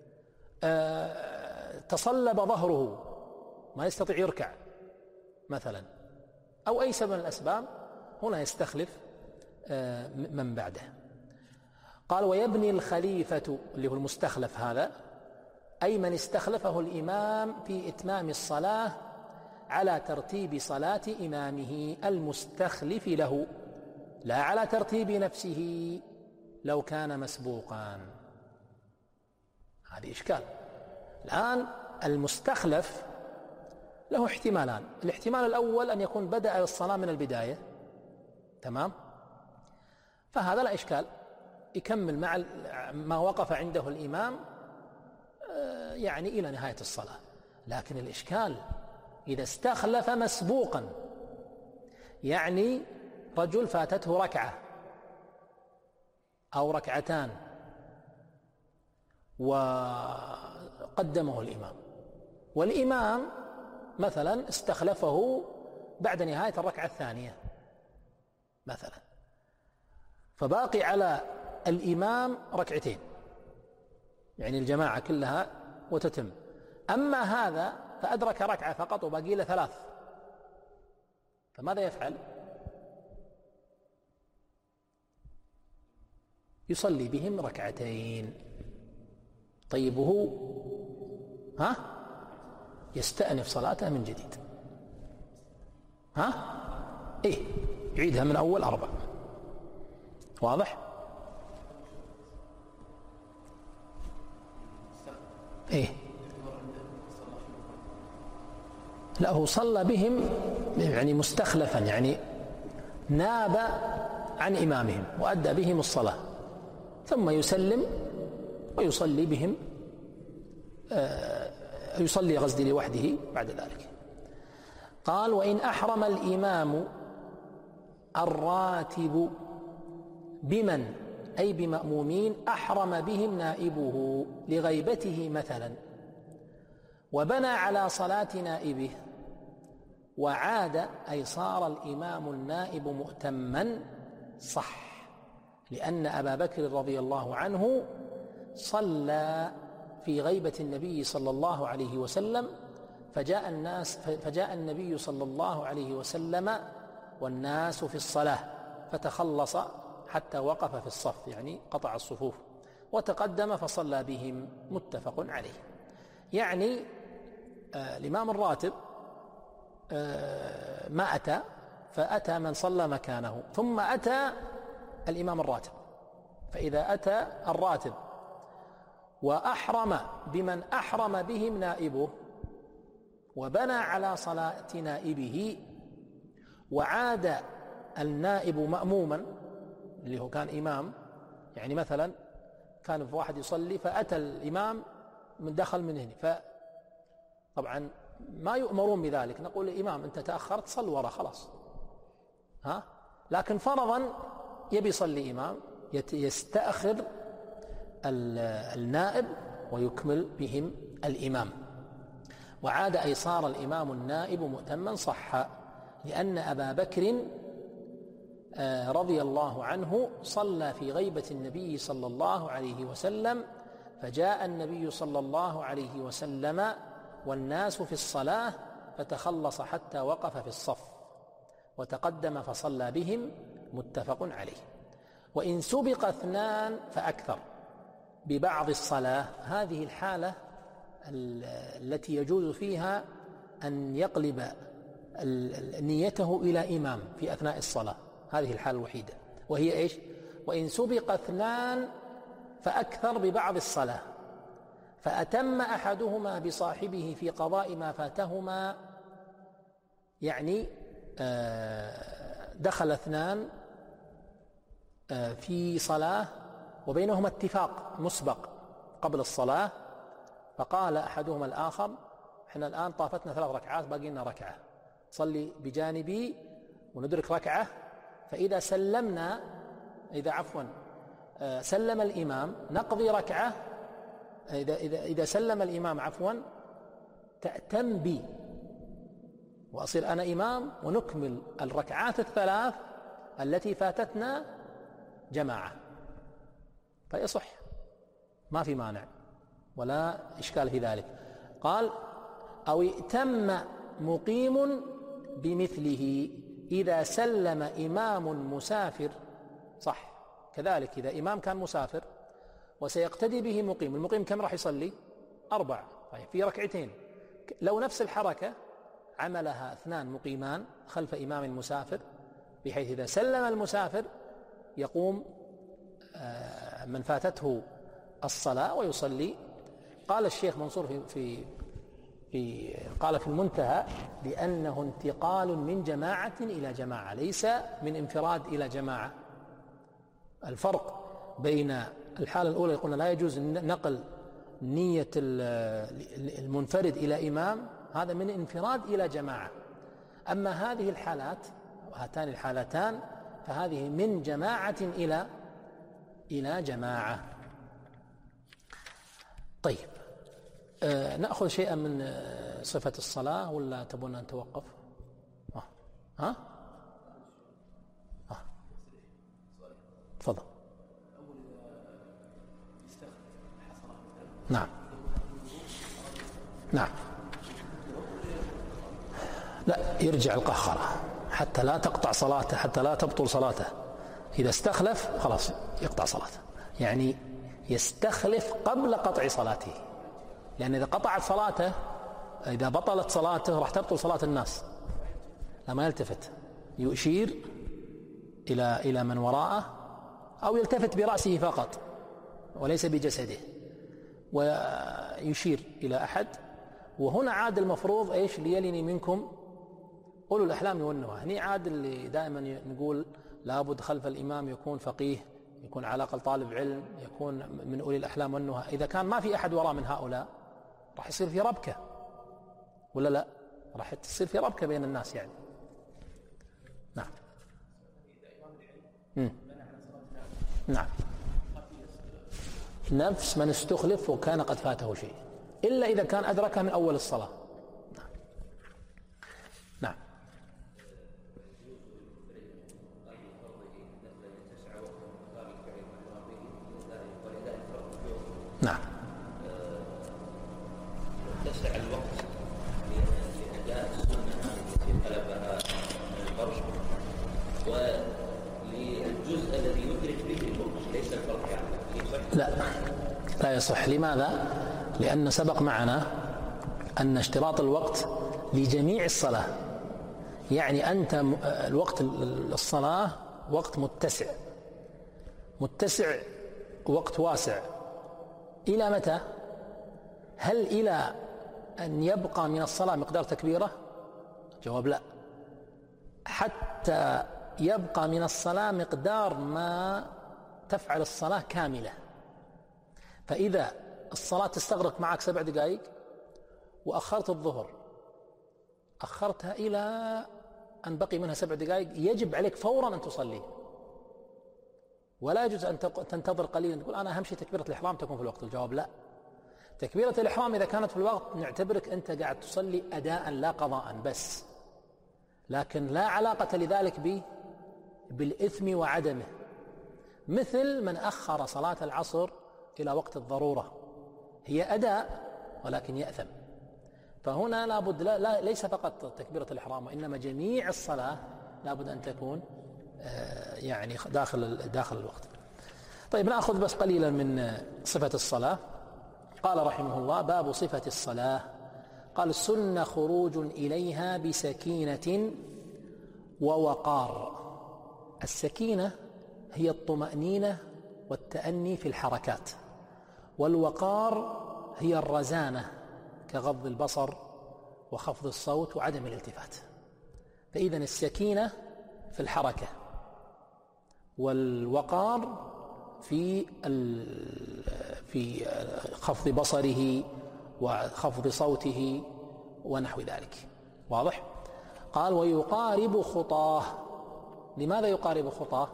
أه تصلب ظهره ما يستطيع يركع مثلا، أو أي سبب من الأسباب، هنا يستخلف أه من بعده. قال ويبني الخليفة اللي هو المستخلف هذا، أي من استخلفه الإمام في إتمام الصلاة على ترتيب صلاة إمامه المستخلف له، لا على ترتيب نفسه لو كان مسبوقا. هذه إشكال. الآن المستخلف له احتمالان. الاحتمال الأول أن يكون بدأ الصلاة من البداية، تمام، فهذا لا إشكال، يكمل مع ما وقف عنده الإمام يعني إلى نهاية الصلاة. لكن الإشكال إذا استخلف مسبوقا، يعني رجل فاتته ركعة أو ركعتان وقدمه الإمام، والإمام مثلا استخلفه بعد نهاية الركعة الثانية مثلا، فباقي على الإمام ركعتين، يعني الجماعة كلها وتتم. أما هذا فأدرك ركعة فقط وباقي له ثلاث، فماذا يفعل؟ يصلي بهم ركعتين. طيب وهو ها يستأنف صلاته من جديد، ها إيه يعيدها من أول أربع. واضح؟ إيه لا، هو صلى بهم يعني مستخلفا، يعني ناب عن إمامهم وأدى بهم الصلاة، ثم يسلم ويصلي بهم، آه يصلي غزدي لوحده بعد ذلك. قال وإن أحرم الإمام الراتب بمن، أي بمأمومين أحرم بهم نائبه لغيبته مثلا، وبنى على صلاة نائبه وعاد، أي صار الإمام النائب مؤتما، صح، لأن أبا بكر رضي الله عنه صلى في غيبة النبي صلى الله عليه وسلم، فجاء الناس فجاء النبي صلى الله عليه وسلم والناس في الصلاة فتخلص حتى وقف في الصف، يعني قطع الصفوف، وتقدم فصلى بهم، متفق عليه. يعني آه الإمام الراتب آه ما أتى، فأتى من صلى مكانه، ثم أتى الإمام الراتب. فإذا أتى الراتب وأحرم بمن أحرم بهم نائبه وبنى على صلاة نائبه وعاد النائب مأموما اللي هو كان إمام، يعني مثلا كان في واحد يصلي فأتى الإمام من دخل من هنا، فطبعا ما يؤمرون بذلك، نقول الإمام أنت تأخرت صل وراء خلاص، ها. لكن فرضا يبي يصلي إمام يستأخر النائب ويكمل بهم الإمام، وعاد أي صار الإمام النائب مؤتما صح، لأن أبا بكر رضي الله عنه صلى في غيبة النبي صلى الله عليه وسلم، فجاء النبي صلى الله عليه وسلم والناس في الصلاة فتخلص حتى وقف في الصف وتقدم فصلى بهم، متفق عليه. وإن سبق اثنان فأكثر ببعض الصلاة، هذه الحالة التي يجوز فيها أن يقلب نيته إلى إمام في أثناء الصلاة، هذه الحالة الوحيدة، وهي إيش؟ وإن سبق اثنان فأكثر ببعض الصلاة فأتم أحدهما بصاحبه في قضاء ما فاتهما، يعني دخل اثنان في صلاة وبينهما اتفاق مسبق قبل الصلاة، فقال أحدهما الآخر احنا الآن طافتنا ثلاث ركعات باقي لنا ركعة، صلي بجانبي وندرك ركعة، فإذا سلمنا إذا عفوا سلم الإمام نقضي ركعة، إذا, إذا, إذا سلم الإمام عفوا تأتم بي وأصير أنا إمام ونكمل الركعات الثلاث التي فاتتنا جماعة، فيصح ما في مانع ولا إشكال في ذلك. قال أو ائتم مقيم بمثله إذا سلم إمام مسافر، صح كذلك إذا إمام كان مسافر وسيقتدي به مقيم، المقيم كم راح يصلي؟ أربع، طيب في ركعتين، لو نفس الحركة عملها اثنان مقيمان خلف إمام مسافر، بحيث إذا سلم المسافر يقوم من فاتته الصلاة ويصلي. قال الشيخ منصور في, في, في قال في المنتهى لأنه انتقال من جماعة إلى جماعة ليس من انفراد إلى جماعة. الفرق بين الحالة الأولى يقولون لا يجوز نقل نية المنفرد إلى إمام، هذا من انفراد إلى جماعة، أما هذه الحالات وهاتان الحالتان فهذه من جماعة إلى إلى جماعة. طيب آه نأخذ شيئا من صفة الصلاة ولا تبون أن نتوقف؟ ها ها ها تفضل. نعم نعم لا يرجع القهقرة حتى لا تقطع صلاته، حتى لا تبطل صلاته. إذا استخلف خلاص يقطع صلاته، يعني يستخلف قبل قطع صلاته، لأن إذا قطعت صلاته إذا بطلت صلاته راح تبطل صلاة الناس. لما يلتفت يشير إلى إلى من وراءه أو يلتفت برأسه فقط وليس بجسده ويشير إلى أحد. وهنا عاد المفروض إيش؟ ليلني منكم أولو الأحلام والنهى. هني عاد اللي دائما نقول لابد خلف الإمام يكون فقيه، يكون على الأقل طالب علم، يكون من أولي الأحلام والنهى. إذا كان ما في أحد وراء من هؤلاء راح يصير في ربكة ولا لا؟ راح تصير في ربكة بين الناس يعني. نعم مم. نعم نفس من استخلف وكان قد فاته شيء، إلا إذا كان أدركه من أول الصلاة. نعم نعم تسع الوقت لأداء السنة التي طلبها الفرض وللجزء الذي يدرك به الوقت ليس الفرض يعني. لا لا يصح. لماذا؟ لأن سبق معنا أن اشتراط الوقت لجميع الصلاة، يعني أنت الوقت الصلاة وقت متسع متسع وقت واسع. إلى متى؟ هل إلى أن يبقى من الصلاة مقدار تكبيرة؟ جواب لا، حتى يبقى من الصلاة مقدار ما تفعل الصلاة كاملة. فإذا الصلاة تستغرق معك سبع دقائق وأخرت الظهر، أخرتها إلى أن بقي منها سبع دقائق، يجب عليك فورا أن تصلي، ولا يجوز أن تنتظر قليلا تقول أنا أهم شيء تكبيرة الإحرام تكون في الوقت. الجواب لا، تكبيرة الإحرام إذا كانت في الوقت نعتبرك أنت قاعد تصلي أداء لا قضاء بس، لكن لا علاقة لذلك به بالإثم وعدمه، مثل من أخر صلاة العصر إلى وقت الضرورة، هي أداء ولكن يأثم. فهنا لابد لا, لا ليس فقط تكبيرة الإحرام، وإنما جميع الصلاة لابد أن تكون يعني داخل داخل الوقت. طيب نأخذ بس قليلا من صفة الصلاة. قال رحمه الله: باب صفة الصلاة. قال: السنة خروج إليها بسكينة ووقار. السكينة هي الطمأنينة والتأني في الحركات، والوقار هي الرزانة كغض البصر وخفض الصوت وعدم الالتفات. فإذن السكينة في الحركة، والوقار في في خفض بصره وخفض صوته ونحو ذلك. واضح؟ قال: ويقارب خطاه. لماذا يقارب خطاه؟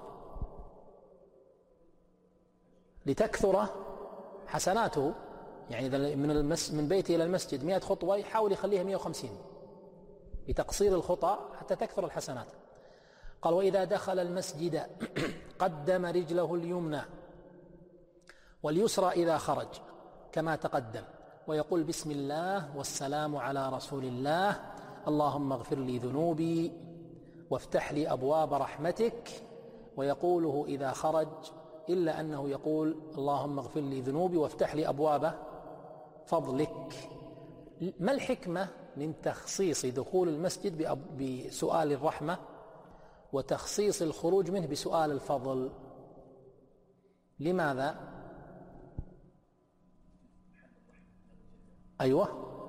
لتكثر حسناته، يعني إذا من المس من بيته إلى المسجد مئة خطوة يحاول يخليها مئة وخمسين بتقصير الخطى حتى تكثر الحسنات. قال: وإذا دخل المسجد قدم رجله اليمنى واليسرى إذا خرج كما تقدم، ويقول: بسم الله والسلام على رسول الله، اللهم اغفر لي ذنوبي وافتح لي أبواب رحمتك، ويقوله إذا خرج، إلا أنه يقول: اللهم اغفر لي ذنوبي وافتح لي أبواب فضلك. ما الحكمة من تخصيص دخول المسجد بسؤال الرحمة وتخصيص الخروج منه بسؤال الفضل؟ لماذا؟ أيوة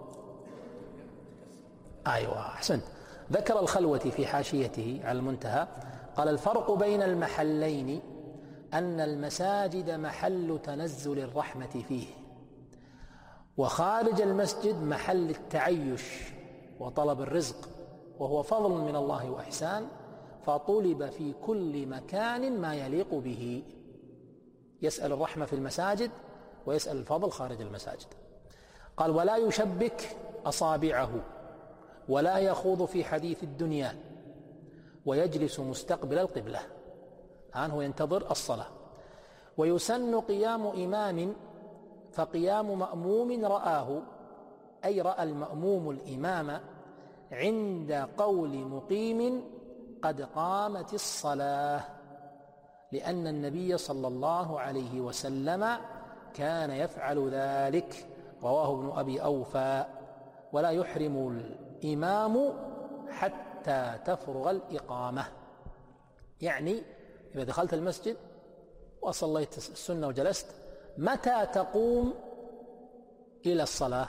أيوة أحسنت. ذكر الخلوتي في حاشيته على المنتهى، قال: الفرق بين المحلين أن المساجد محل تنزل الرحمة فيه، وخارج المسجد محل التعيش وطلب الرزق، وهو فضل من الله وإحسان، فطلب في كل مكان ما يليق به. يسأل الرحمة في المساجد ويسأل الفضل خارج المساجد. قال: ولا يشبك أصابعه ولا يخوض في حديث الدنيا، ويجلس مستقبل القبلة. الآن هو ينتظر الصلاة. ويسن قيام إمام، فقيام مأموم رآه، أي رأى المأموم الإمام عند قول مقيم قد قامت الصلاة، لأن النبي صلى الله عليه وسلم كان يفعل ذلك، رواه ابن أبي أوفى. ولا يحرم الإمام حتى تفرغ الإقامة، يعني إذا دخلت المسجد وصليت السنة وجلست، متى تقوم إلى الصلاة؟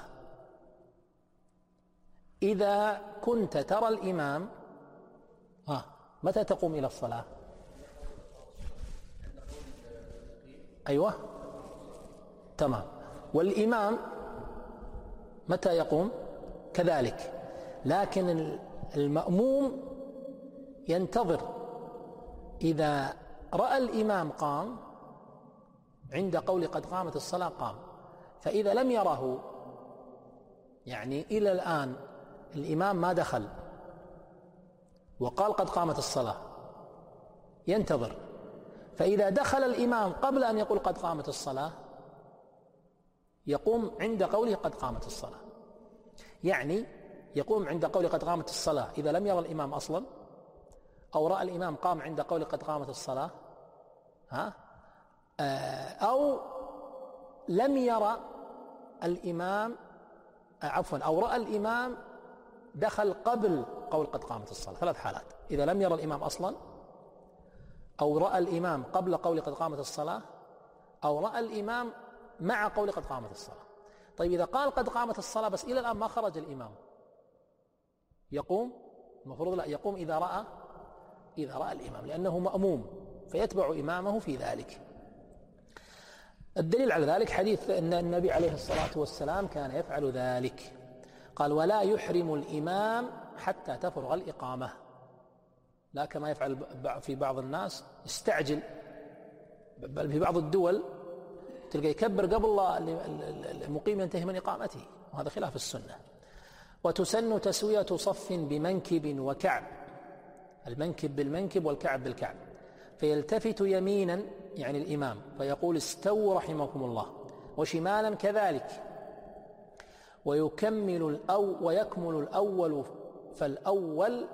إذا كنت ترى الإمام، ها متى تقوم إلى الصلاة؟ أيوة تمام. والإمام متى يقوم؟ كذلك. لكن المأموم ينتظر، إذا رأى الإمام قام عند قول قد قامت الصلاة قام، فإذا لم يره، يعني إلى الآن الإمام ما دخل وقال قد قامت الصلاة، ينتظر. فإذا دخل الإمام قبل أن يقول قد قامت الصلاة يقوم عند قوله قد قامت الصلاة، يعني يقوم عند قوله قد قامت الصلاة إذا لم يرى الإمام أصلا، أو رأى الإمام قام عند قوله قد قامت الصلاة، ها أو لم يرى الإمام، عفوا أو رأى الإمام دخل قبل قول قد قامت الصلاة. ثلاث حالات: إذا لم يرى الإمام أصلا، أو رأى الإمام قبل قول قد قامت الصلاة، أو رأى الإمام مع قول قد قامت الصلاة. طيب إذا قال قد قامت الصلاة بس إلى الآن ما خرج الإمام، يقوم؟ المفروض لا، يقوم إذا رأى إذا رأى الإمام، لأنه مأموم فيتبع إمامه في ذلك. الدليل على ذلك حديث أن النبي عليه الصلاة والسلام كان يفعل ذلك، قال: ولا يحرم الإمام حتى تفرغ الإقامة، لا كما يفعل في بعض الناس يستعجل، بل في بعض الدول تلقى يكبر قبل المقيم ينتهي من إقامته، وهذا خلاف السنة. وتسن تسوية صف بمنكب وكعب، المنكب بالمنكب والكعب بالكعب، فيلتفت يمينا يعني الإمام فيقول: استووا رحمكم الله، وشمالا كذلك، ويكمل الأو ويكمل الأول فالأول،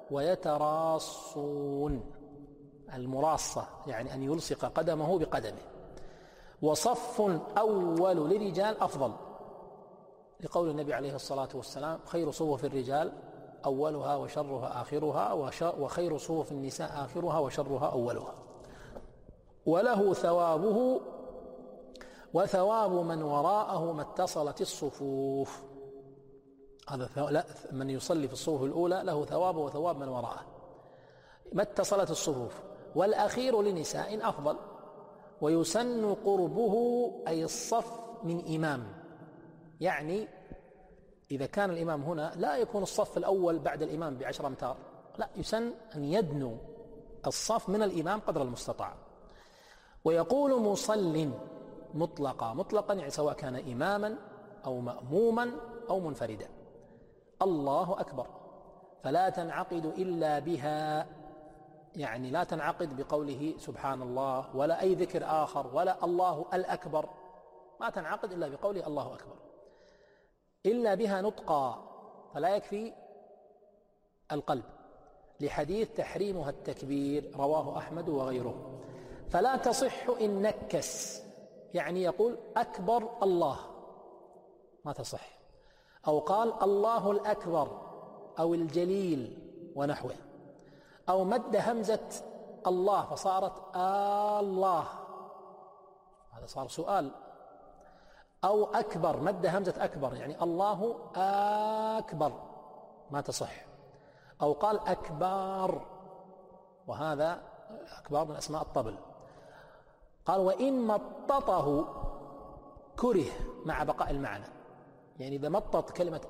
ويتراصون، المراصة يعني أن يلصق قدمه بقدمه. وصف أول للرجال أفضل، لقول النبي عليه الصلاة والسلام: خير صفوف الرجال أولها وشرها آخرها، وخير صفوف النساء آخرها وشرها أولها. وله ثوابه وثواب من وراءه ما اتصلت الصفوف، هذا لا، من يصلي في الصفوف الأولى له ثوابه وثواب من وراءه ما اتصلت الصفوف. والأخير لنساء أفضل. ويسن قربه أي الصف من إمام، يعني إذا كان الإمام هنا لا يكون الصف الأول بعد الإمام بعشر أمتار، لا، يسن أن يدنو الصف من الإمام قدر المستطاع. ويقول مصل مطلقا، مطلقا يعني سواء كان إماما أو مأموما أو منفردا: الله أكبر، فلا تنعقد إلا بها، يعني لا تنعقد بقوله سبحان الله ولا أي ذكر آخر ولا الله الأكبر، ما تنعقد إلا بقوله الله أكبر، إلا بها نطقا، فلا يكفي القلب، لحديث تحريمها التكبير رواه أحمد وغيره. فلا تصح إن نكس، يعني يقول أكبر الله، ما تصح، أو قال الله الأكبر أو الجليل ونحوه، أو مد همزة الله فصارت الله، هذا صار سؤال، أو أكبر مد همزة أكبر يعني الله أكبر، ما تصح، أو قال أكبار، وهذا أكبر من أسماء الطبل. قال: وإن مططه كره مع بقاء المعنى، يعني إذا مطط كلمة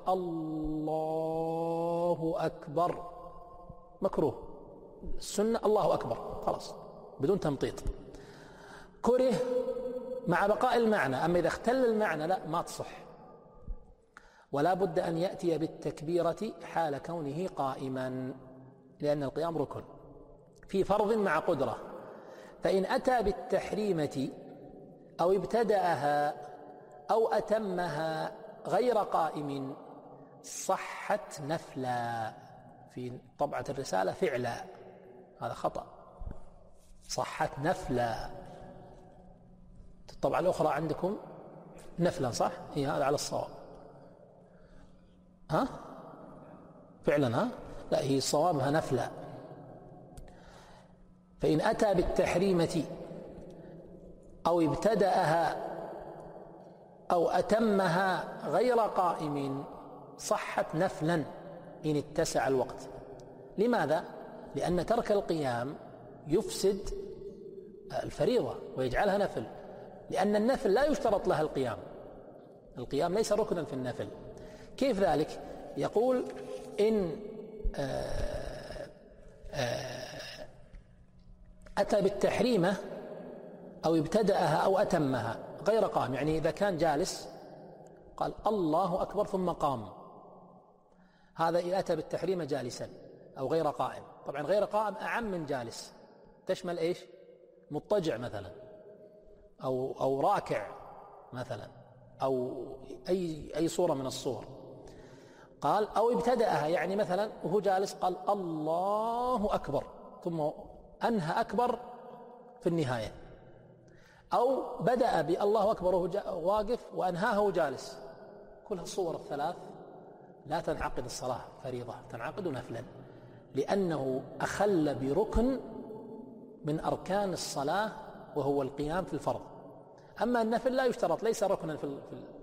الله أكبر مكروه، السنة الله أكبر خلاص بدون تمطيط، كره مع بقاء المعنى، أما إذا اختل المعنى لا، ما تصح. ولا بد أن يأتي بالتكبيرة حال كونه قائما، لأن القيام ركن في فرض مع قدرة. فإن أتى بالتحريمة أو ابتدأها أو أتمها غير قائم صحت نفلا، في طبعة الرسالة فعلا، هذا خطأ، صحت نفلا، الطبعة الأخرى عندكم نفلا صح؟ هي هذا على الصواب، ها؟ فعلا، ها؟ لا، هي صوابها نفلا. فإن أتى بالتحريمة أو ابتدأها أو أتمها غير قائم صحت نفلا إن اتسع الوقت. لماذا؟ لأن ترك القيام يفسد الفريضة ويجعلها نفل، لأن النفل لا يشترط لها القيام، القيام ليس ركنا في النفل. كيف ذلك؟ يقول: إن آآ آآ أتى بالتحريمة أو ابتدأها أو أتمها غير قائم، يعني إذا كان جالس قال الله أكبر ثم قام، هذا إذا أتى بالتحريمة جالسا أو غير قائم. طبعا غير قائم أعم من جالس، تشمل إيش؟ مضطجع مثلا، أو أو راكع مثلا، أو أي أي صورة من الصور. قال: أو ابتدأها، يعني مثلا وهو جالس قال الله أكبر ثم أنهى أكبر في النهاية، أو بدأ بالله أكبر وهو واقف وأنهاه جالس. كل الصور الثلاث لا تنعقد الصلاة فريضة، تنعقد نفلا، لأنه أخل بركن من أركان الصلاة وهو القيام في الفرض. أما النفل لا يشترط، ليس ركنا في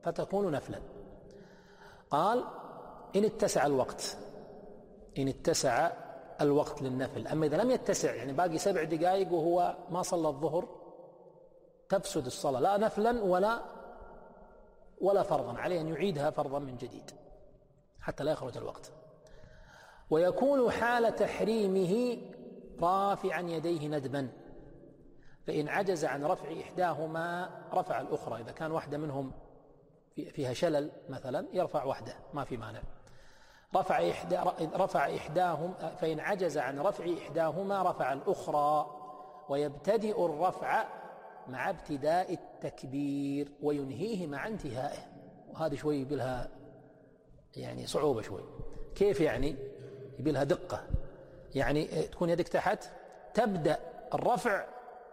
فتكون نفلا. قال إن اتسع الوقت، إن اتسع الوقت للنفل. أما إذا لم يتسع، يعني باقي سبع دقائق وهو ما صلى الظهر، تفسد الصلاة، لا نفلا ولا ولا فرضا، عليه أن يعيدها فرضا من جديد حتى لا يخرج الوقت. ويكون حال تحريمه رافعا يديه ندبا، فإن عجز عن رفع إحداهما رفع الأخرى. إذا كان واحدة منهم فيها شلل مثلا يرفع واحدة ما في مانع. رفع إحدى رفع إحداهم، فإن عجز عن رفع إحداهما رفع الأخرى، ويبتدئ الرفع مع ابتداء التكبير وينهيه مع انتهائه. وهذا شوي يبيلها يعني صعوبة شوي. كيف يعني؟ يبيلها دقة. يعني تكون يدك تحت، تبدأ الرفع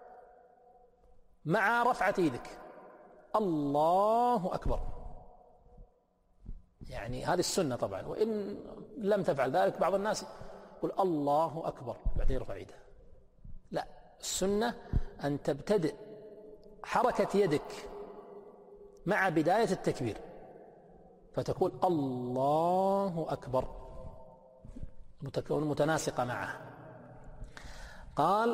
مع رفعة يدك، الله أكبر، يعني هذه السنة طبعا. وإن لم تفعل ذلك بعض الناس يقول الله أكبر بعدين يرفع يده. لا، السنة أن تبتدئ حركة يدك مع بداية التكبير، فتقول الله أكبر متناسقة معه. قال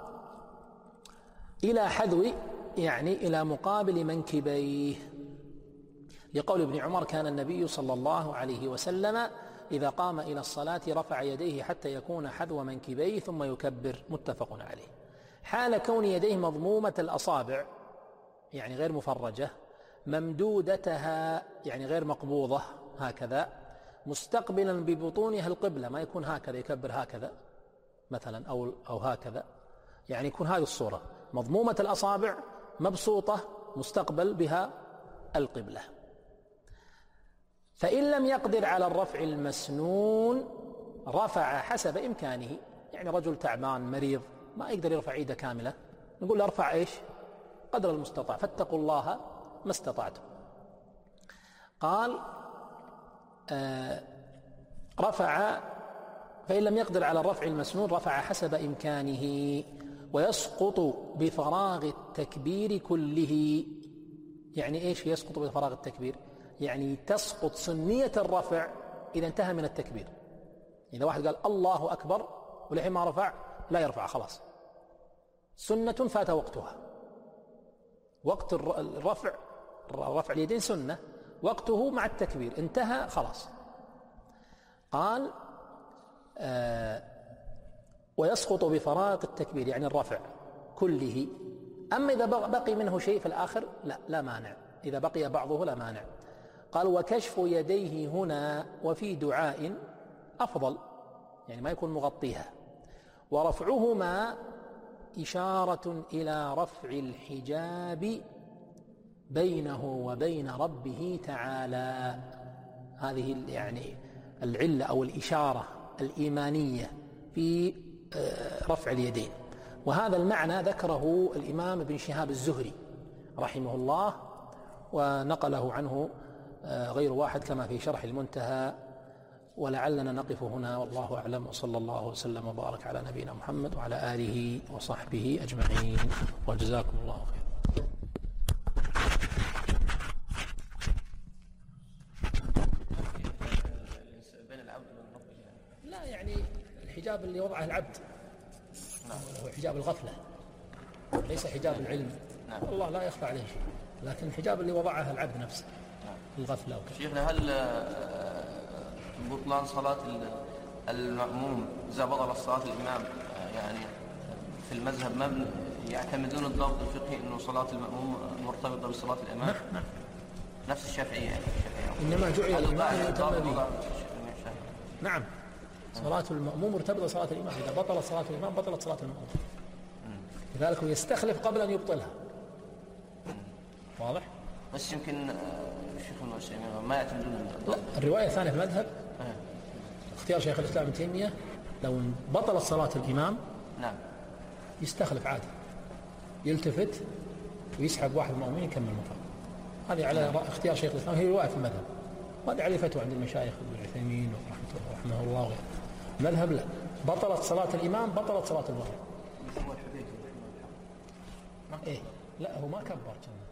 إلى حذو، يعني إلى مقابل منكبيه، لقول ابن عمر كان النبي صلى الله عليه وسلم إذا قام إلى الصلاة رفع يديه حتى يكون حذو منكبيه ثم يكبر، متفق عليه. حال كون يديه مضمومة الأصابع، يعني غير مفرجة، ممدودتها يعني غير مقبوضة هكذا، مستقبلا ببطونها القبلة، ما يكون هكذا يكبر هكذا مثلا أو أو هكذا، يعني يكون هذه الصورة، مضمومة الأصابع مبسوطة مستقبل بها القبلة. فإن لم يقدر على الرفع المسنون رفع حسب إمكانه. يعني رجل تعبان مريض ما يقدر يرفع يده كاملة، نقول له ارفع إيش؟ قدر المستطاع، فاتقوا الله ما استطعتم. قال آه رفع، فإن لم يقدر على الرفع المسنون رفع حسب إمكانه، ويسقط بفراغ التكبير كله. يعني إيش يسقط بفراغ التكبير؟ يعني تسقط سنية الرفع إذا انتهى من التكبير. إذا واحد قال الله أكبر ولحين ما رفع، لا يرفع، خلاص سنة فات وقتها. وقت الرفع، رفع اليدين سنة، وقته مع التكبير، انتهى خلاص. قال آه ويسقط بفراغ التكبير يعني الرفع كله. أما إذا بقي منه شيء في الآخر لا لا مانع، إذا بقي بعضه لا مانع. قال وكشف يديه هنا وفي دعاء أفضل، يعني ما يكون مغطيها. ورفعهما إشارة إلى رفع الحجاب بينه وبين ربه تعالى. هذه يعني العلة أو الإشارة الإيمانية في رفع اليدين. وهذا المعنى ذكره الإمام ابن شهاب الزهري رحمه الله، ونقله عنه غير واحد كما في شرح المنتهى. ولعلنا نقف هنا، والله أعلم، وصلى الله وسلم وبارك على نبينا محمد وعلى آله وصحبه أجمعين، وجزاكم الله خير. لا يعني الحجاب اللي وضعه العبد هو حجاب الغفلة، ليس حجاب العلم. الله لا يخفى عليه شيء، لكن الحجاب اللي وضعه العبد نفسه الغفلة. شيخنا هل بطلان صلاة المأموم إذا بطل صلاة الإمام، يعني في المذهب ما يعتمدون الضابط الفقهي أنه صلاة المأموم مرتبطة بصلاة الإمام؟ نعم نعم، نفس الشافعية يعني. إنما جعل الإمام يؤتم به. نعم، صلاة المأموم مرتبطة بصلاة الإمام، إذا بطلت صلاة الإمام بطلت صلاة المأموم، لذلك يستخلف قبل أن يبطلها. واضح؟ بس يمكن شيخ المسلمين ما يعتمدون. لا، الرواية الثانية في المذهب اختيار شيخ الإسلام ابن تيمية، لو بطلت صلاة الإمام نعم يستخلف عادي، يلتفت ويسحق واحد من المؤمنين يكمل مطلق. هذه على اختيار شيخ الإسلام، هي رواية في المذهب، وهذه عليه فتوى عند المشايخ ابن عثيمين ورحمه الله وغيره. المذهب لا، بطلت صلاة الإمام بطلت صلاة المأموم. إيه لا، هو ما كبر كان